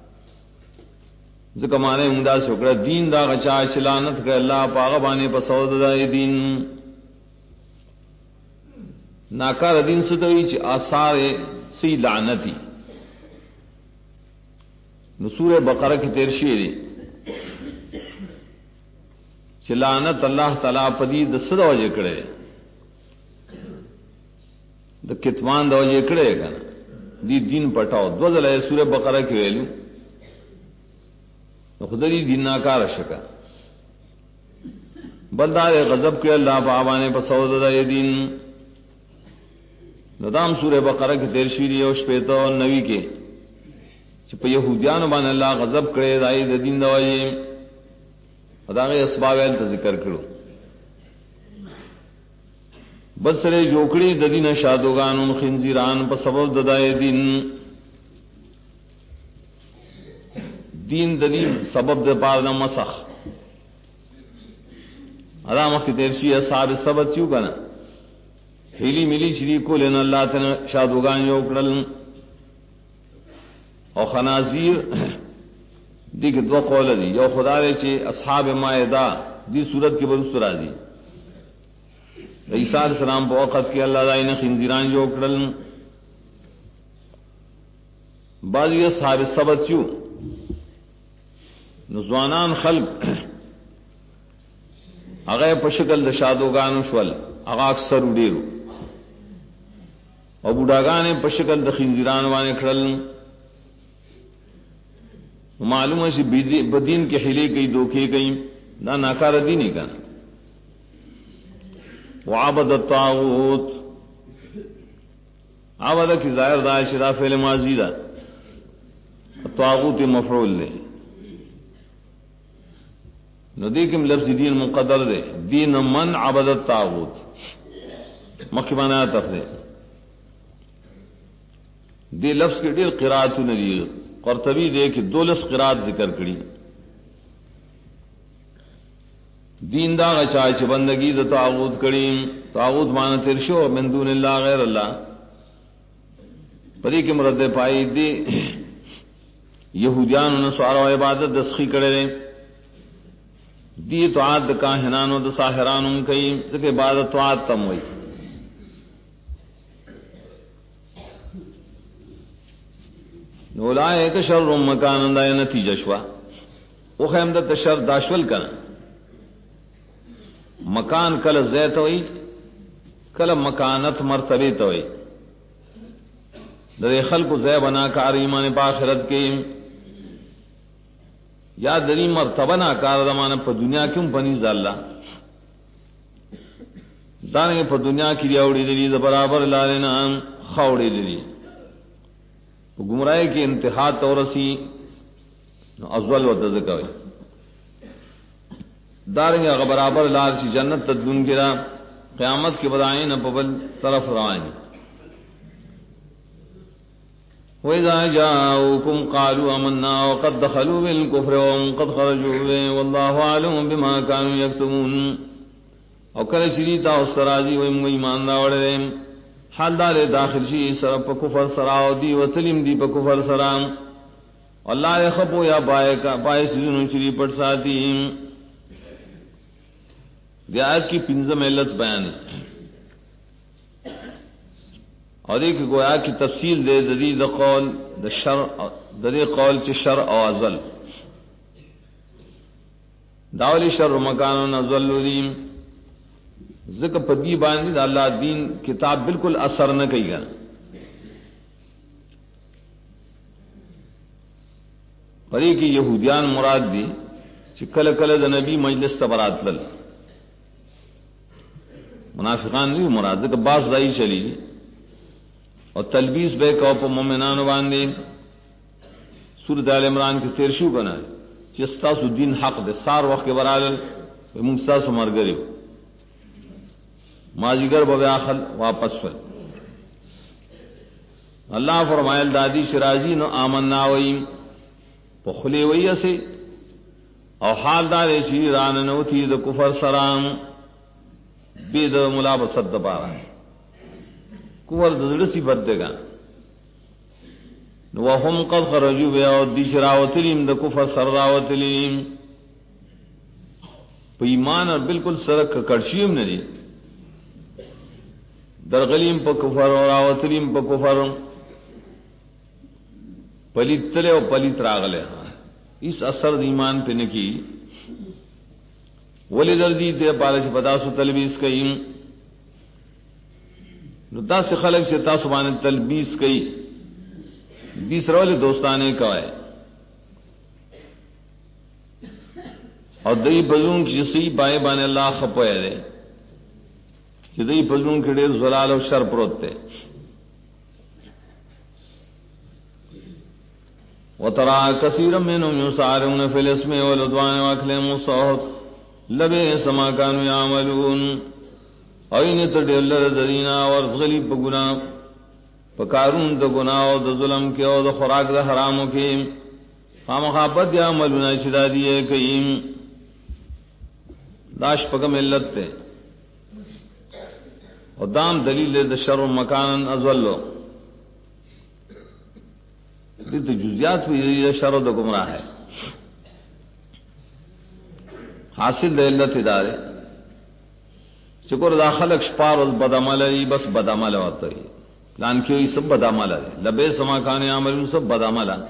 ذکر مانے عمدہ سے اکڑا دین دا غچا چلانت کہ اللہ پاغ بانے پا سود دائی دین ناکار دین ستوئی چی آثار سی لعنتی نصور بقرہ کی تیرشی دی چی لعنت اللہ تعالیٰ پدید دا صدا وجہ کرے دا کتمان دا وجہ کرے گا دی دین پٹاو دو ذلائے سورہ بقرہ کی ویلو خدری دین ناکار شکا بلدار غضب کے اللہ پاوانے پا سود دا دین ندام سورہ بقرہ کی تیرشویری اوش پیتا اور نوی کے چپا یہودیان بان اللہ غضب کرے دائی دا دین دوائی اداغی اسباب ایل تا ذکر کرو بد سرے جوکڑی دا دین شادوگان خنزیران پا سبب ددائی دین دلیل سبب دا پارنا مسخ ادا مخی تیرشوی اصحاب سبت چیو کنا ہیلی ملی شری کو لینا اللہ تن شادوگان یو کرل اور خنازیر دیکھ دو قول دی یو خدا رے چے اصحاب مائدہ دی صورت کے برست راضی عیسیٰ علیہ السلام پا وقت کی اللہ دائن خنزیران یو کرل بعضی اصحاب سبت چیو نزوانان خلق اغای پشکل دا شادوگانو شول اغا اکثر اڈیرو اور بوڑھاگانے پشکل د خنزیران وانے کھڑل معلوم ہے بدین کے حلے کئی دھوکے کئی نہ ناکار دینی کا وعبد الطاغوت عبد کی ظاہر دا شرا فعل ماضی دا الطاغوت مفعول لے ندی کم لفظ دین مقدر دے دین من عبد الطاغوت مخیبانہ تفدے دی لفظ کے ڈیر قرات ندی قرطبی دے کہ دو لفظ قرات ذکر کری دین دا غچا چ بندگی د طاغوت کریم طاغوت مان ترشو من دون اللہ غیر اللہ پری کے مرد پائی دی یہودیان نے سوارو عبادت دسخی کرے دی طاعت کاہنان و ساحران کئی تک عبادت طاعت تم ہوئی نولائے کہ شر مکان اندائے نتیجہ شوا وہ خیمدت شر داشول کنا مکان کل زیت ہوئی کل مکانت مرتبے توئی در خلق زی بنا کار ایمان باخرت کے یا دری مرتبہ نا کار دمان پا دنیا کیوں پنیز اللہ دانے پا دنیا کی ریاوڑی دلی دا برابر لارنا خوڑی دلی گمراہی کی انتہا تورسی ازول و تذکوی دارنگا برابر لار چی جنت تدگن گرا قیامت کے بدائیں پبل طرف روائیں وَإِذَا جَاءُوكُمْ قَالُوا آمَنَّا وَقَدْ دَخَلُوا بِالْكُفْرِ وَهُمْ قَدْ خَرَجُوا بِهِ وَاللَّهُ أَعْلَمُ بِمَا كَانُوا يَكْتُمُونَ او کل شریتا استرازی ویم ایمان راوڑے حال دار داخل شی سر پا کفر سراو دی و تلیم دی پا کفر سرام اللہ خبو یا پائے سیزنو چری پڑ ساتی دی آیت کی پنزم علت بیان اور ایک گویا کی تفصیل دے دری دا قول دا شر دری قول چ شر او ازل داولی شر مکان ازل دیم ذکر پدی باندھی دا اللہ دین کتاب بالکل اثر نہ کئی گا پری کی یہودیان مراد دی چکل کل دا نبی مجلس تبرات لل منافقان نہیں مراد ذکر باس دائی چلی اور تلبیس بے کو په مومنانو باندې سورۃ آل عمران کې تیر شو کنه چې تاسو دین حق د سار وخت کې ورال موږ تاسو مرګري ماجیګر به اخل واپس ول اللہ فرمائل دادی شرازی نو آمنا ویم په خلی وی اسه او حال دار شي ران نو تھی د کفر سلام بيد ملابست دبارا کفر دړ سی بد دگا نو هم قد خرجوا بیا او دی شراوتلیم د کفر سراوتلیم په ایمان بالکل سرک کړشیم نه دي درغلیم په کفر او راوتلیم په کفر پلیت تلے او پلیت راغلے اس اثر ایمان پہ نکی ولی دردی تے پالش پتاسو تلبیس کئیم نو تاس خلق سے تاسو بانے تلبیس کئی دیسرا والی دوستانے کوئے اور دئی بزرون کی جسی بائے بانے اللہ خپوئے دے کہ دئی بزرون کے دیر زلال و شر پروتے وترى كثيرا منهم يسارعون في الاسم والعدوان واكلهم السحت لبئس ما كانوا يعملون اين تدلل الذين ورزغلي بغنا فكارون د گناہ او د ظلم کے او د خوراک د حرام کے فمخابت يعملون شدادیه کئیم داش پگم علت تے اور دام دلیل د شر مکان ازولو تو جزیات ہوئی شر و گمراہ ہے حاصل دے علت ادارے چکر دا خلق شپار از بدعمل ہے بس بدعمل ہوتا ہے لان کیوں یہ سب بدعمل ہے لبے سما کانے عمل سب بدعمل ہے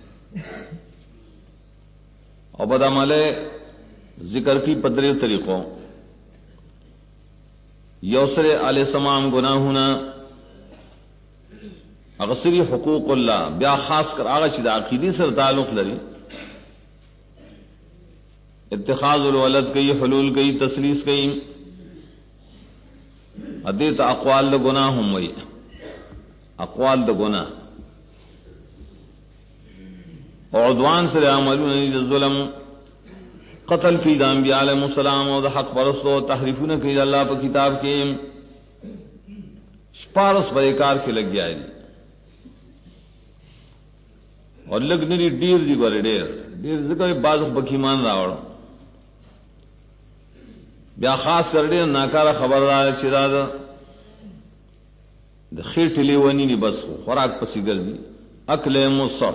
اور بدعمل ذکر کی پدری طریقوں یوسر علیہ السلام گناہ ہونا اغسری حقوق اللہ بیا خاص کر آغا شد عقیدی سر تعلق لری اتخاذ الولد کئی حلول کئی تسلیس کئی ادیت اقوال دا گناہ ہم وئی اقوال دا گناہ اور عدوان سر عملون ظلم قتل کی دا انبیاء علیہ السلام اور دا حق پرستو تحریفون کی دا اللہ پا کتاب کے شپارس بیکار کے لگ جائے دی اور لگ نری ډیر دی ګره ډیر ځکه بعض بکیمان راوړ بیا خاص کر ډیر ناکاره خبردار شداد د خېټ لیونی نی بس خوراک پسې ګرځي اکل مصح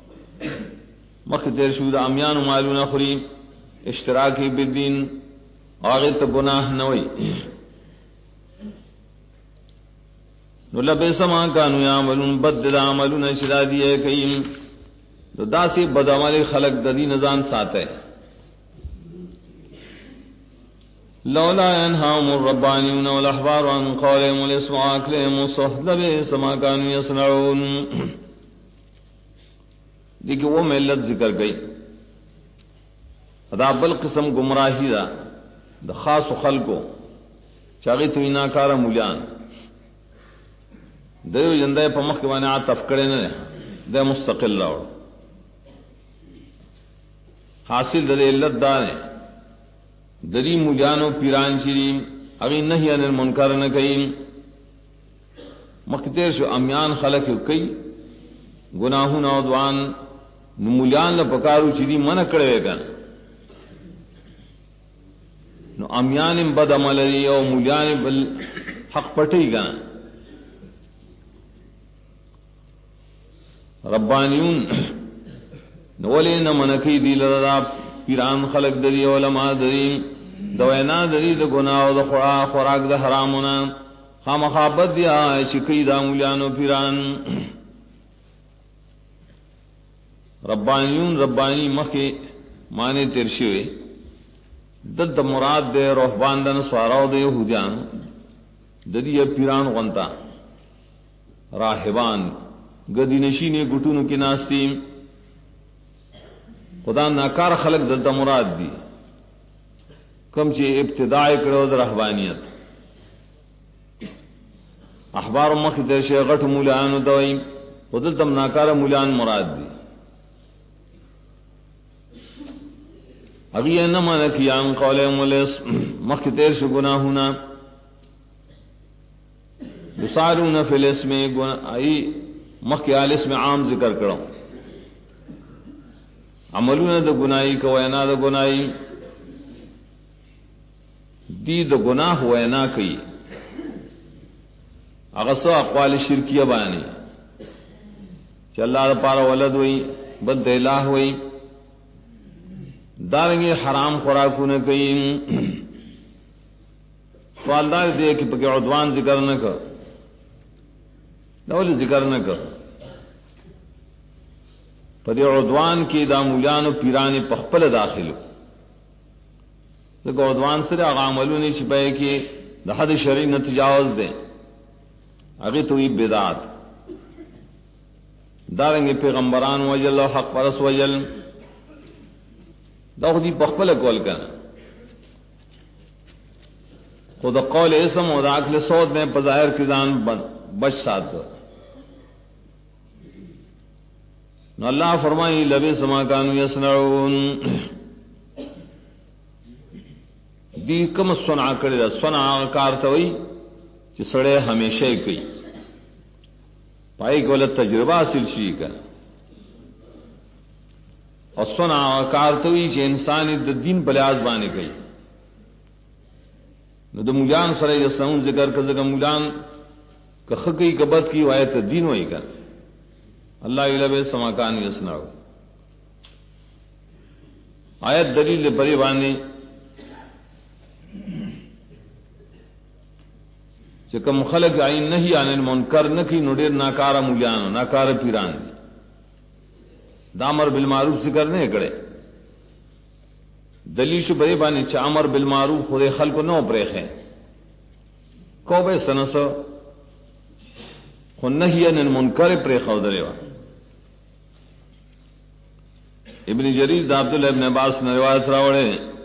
مخ دیر شو د امیان مالونه خوري اشتراکی بالدین هغه ته گناہ نه وي نو لبئس ما كانوا يعملون بدل عملون شدادیه کئیم تو داسی بدعمل خلق ددی نظام ساتے لولا ينهاهم الربانيون والاحبار عن قولهم والاسم واكلهم السحت لبئس ما كانوا يصنعون دیکھو وہ ملت ذکر گئی ادا بل قسم گمراہی دا د خاص خلقو چاغی تو ناکارہ مولیان دیو جندے پمخ کے باندې عطف کړي نه ده مستقل لاړ حاصل د علت دار دری مولیانو پیران چری اغي نهی عن المنکر نه کوي مختیر شو امیان خلق کوي گناہونه او دوان مولیان له پکارو چری منع کړي کړه نو امیان بد عمل او مولیان بل حق پټي کړه ربانیون نولی نمنکی دی لردا پیران خلق دری علماء دری دوینا دری دا گناہ و دا خوراک دا حرامونا خامخابت دیا شکی دا مولیانو پیران ربانیون ربانی مخی مانے ترشوے دد مراد دے روحبان دا نسواراو دا یہودیان ددی پیران غنتا راہبان گدی نشینے گٹونو کی ناستی خدا ناکار خلق دلتا مراد دی کم چی ابتدائی کرو در رہبانیت احبار مخ در شي غټ مولان دوی خود تم ناکار مولان مراد دی اگی نہ من کیان قول ملس مخ تیر شو گناہنا یسارون فی الاسم ای مخ کی الاسم عام ذکر کرو عملون د گناہی کو وینا د گناہی دی د گناہ وینا کی اغسو اقوال شرکیہ بانی کہ اللہ پارا ولد ہوئی بد الہ ہوئی دارنگی حرام خوراکوں نے کئی سوالدار دے کہ پکے عدوان ذکر نہ کر نول ذکر نہ کر پدے عدوان کی دا مولیان و پیرانی پخپل داخلو دیکھو عدوان سے عملوں نے چھپائے کہ دا حد شرعی نہ تجاوز دیں اگے تو یہ بدعات دارنگی پیغمبران وجل و حق پرس وجل دا خودی پخپل کول کرنا خود قول اسم و دا عقل صوت میں پظاہر کی زان بچ ساتھ نو اللہ فرمائی لبئس ما کانوا یصنعون دی کم صنع کرے دا صنع کارتوئی کہ سڑے ہمیشہ کئی پائی کو لت تجربہ حاصل شی کا اور صنع کارتوئی کہ انسانی دا دین بلیاز بانے کئی نو دا مولان سرے یسنعون ذکر کر ذکر مولان کہ خقی کبت کی وایت دین ہوئی کر اللہ لبئس ما کانوا یصنعون آیت دلیل بری بانی کہ کم خلق عین نہیں عن المنکر نکی نوڈیر ناکارا مولیان ناکارا پیران دامر بالمعروف ذکر نہیں کڑے دلیل بری بانی چامر بالمعروف خود خلق نو پریخ ہے کو بے سنس خود نہیں عن المنکر پریخ ادرے وا ابن جریر دا عبداللہ ابن عباس نے روایت راوڑے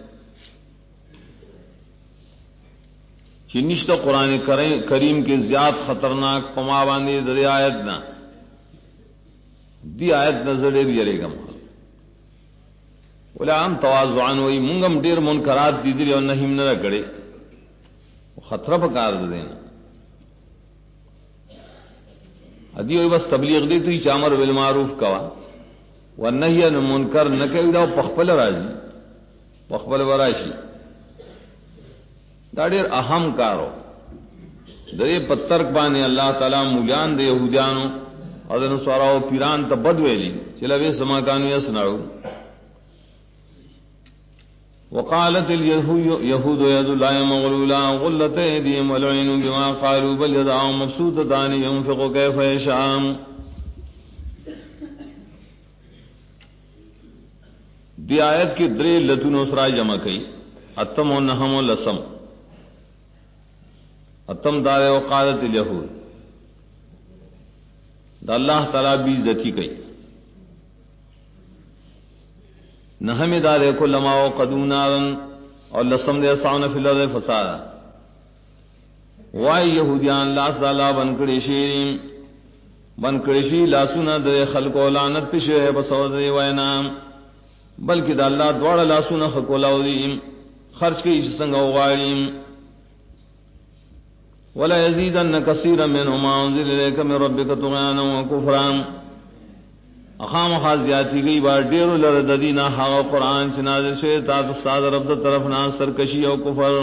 چنشت قرآن کریم کے زیاد خطرناک پما باندھی در آیت نہ دی آیت نظر یری گم بولے عام تواضعان وہی منگم ڈیر منکرات دی دلی اور نہیں نہ کرے خطرہ پکار دینا ادی ہوئی بس تبلیغ دی تو چامر بالمعروف کوا والنہی عن المنکر نہ کہ دا پخپل راضی پخپل وراشی دا ډیر اہم کارو دے پترک بانے اللہ تعالی مولیان دے یہودیانو اور دے نصاراو پیران تا بد ویلی چلا بے سما کانوا یصنعون وقالت اليهود يد الله مغلولة غلت ايديهم ولعنوا بما قالوا بل يداه مبسوطتان ينفق كيف يشاء دی آیت کی درے لتون سرائے جمع کئی اتم و نحم و لسم اتم دار وقالت الیہود دا اللہ تعالیٰ بھی ذکی کئی نحم دار کل ما وقدوا نارا اور لسم دے سعون فی الارض فسادا وائی یہودیان لاس دالا بنکڑی شیریم بنکڑی شی لاسونا دے خلق و لعنت پشو ہے بسو دے وینام بلکہ دا اللہ دوڑا لاسونا خکولاو دیم خرچ کی سنگا وغاریم ولا يزيدن كثيرا منهم ما انزل اليك من ربك طغيانا وكفرا اخام خاصیاتی گئی بار ډیر لر د دینه هغه قران چې نازل شوی تاسو استاد رب د طرف نه سرکشی او کفر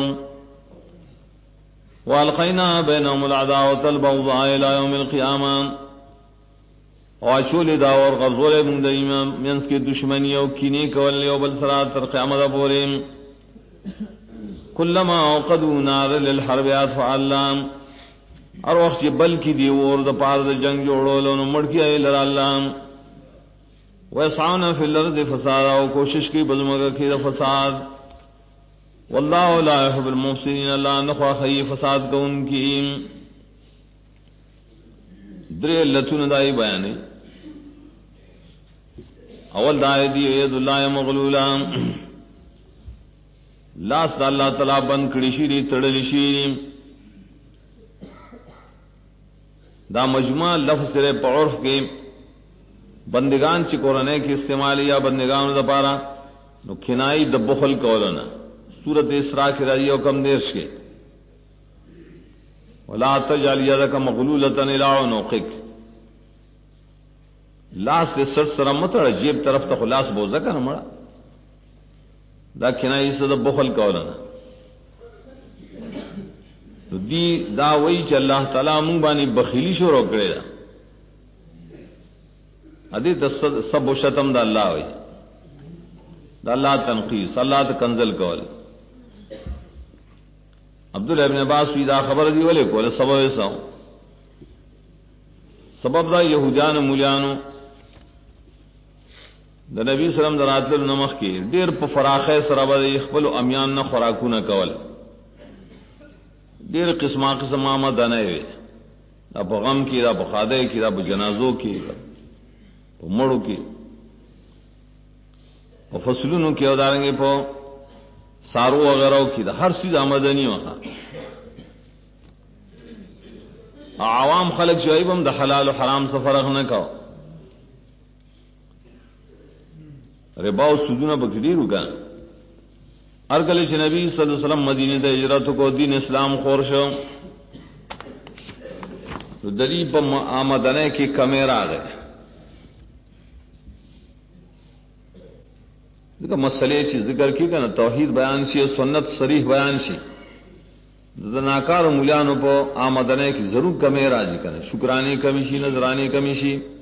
والقینا بینهم العداوه والبغضاء الى يوم القيامه او شول دا اور غزول من دایما منس کی دشمنی او کینی کول یو بل سرا تر قیامت پورې کلما اوقدوا نار للحرب اطفأ الله اور وقت بل کی دی اور د پار د جنگ جوړولو نو مړ کی ای لر الله ويسعون في الارض فسادا او کوشش کی بزمگا کی فساد والله لا يحب المفسدين الله نخوا خی فساد کو ان کی درے لتون دای بیان اول دای دی ید الله مغلولا لاس اللہ تعالی بند کړي شي تړل شي دا مجموعہ لفظ سرے پا عرف کے بندگان چی قرآنے کی استعمال یا بندگان دا پارا نو کنائی دا بخل کولنا سورت اسراء کی رضی وکم دیرش کے ولا تجعل یدک مغلولتا الی عنقک لاس دے سر سر متڑ جیب طرف تا خلاص بوزا کا نمڑا دا کنائی سے دا بخل کولنا دی دا وئی چ اللہ تعالی مونږ باندې بخیلی شروع کړی دا ادي د سب شتم دا الله وئی دا الله تنقیس الله ته کنزل کول عبداللہ ابن عباس وی دا خبر دی ولې کوله سبب وسو سبب دا يهودان مولیانو د نبی صلی الله علیه وسلم دراتل نمخ کې ډیر په فراخه سره به خپل امیان نه خوراکونه کول دیر قسمہ قسم آمد آنے ہوئے دا پا غم کی دا پا خادے کی دا پا جنازوں کی دا پا مڑوں کی پا فصلونوں کی ادارنگے پا سارو وغیرہ کی دا ہر چیز آمدنی وہاں عوام خلق جو ایبم دا حلال و حرام سے فرق نہ کھاؤ ربا و سودونہ بکری رکا ارگل چ نبی صلی اللہ علیہ وسلم مدینے تے ہجرت کو دین اسلام خور شو تو دلی پر آمدنے کی کمیر آ گئے ذکر مسئلے چی ذکر کی کہ نا توحید بیان شی سنت صریح بیان شی ناکار مولیانو پا آمدنے کی ضرور کمیر آ جی کہ شکرانے کمی شی نظرانے کمی شی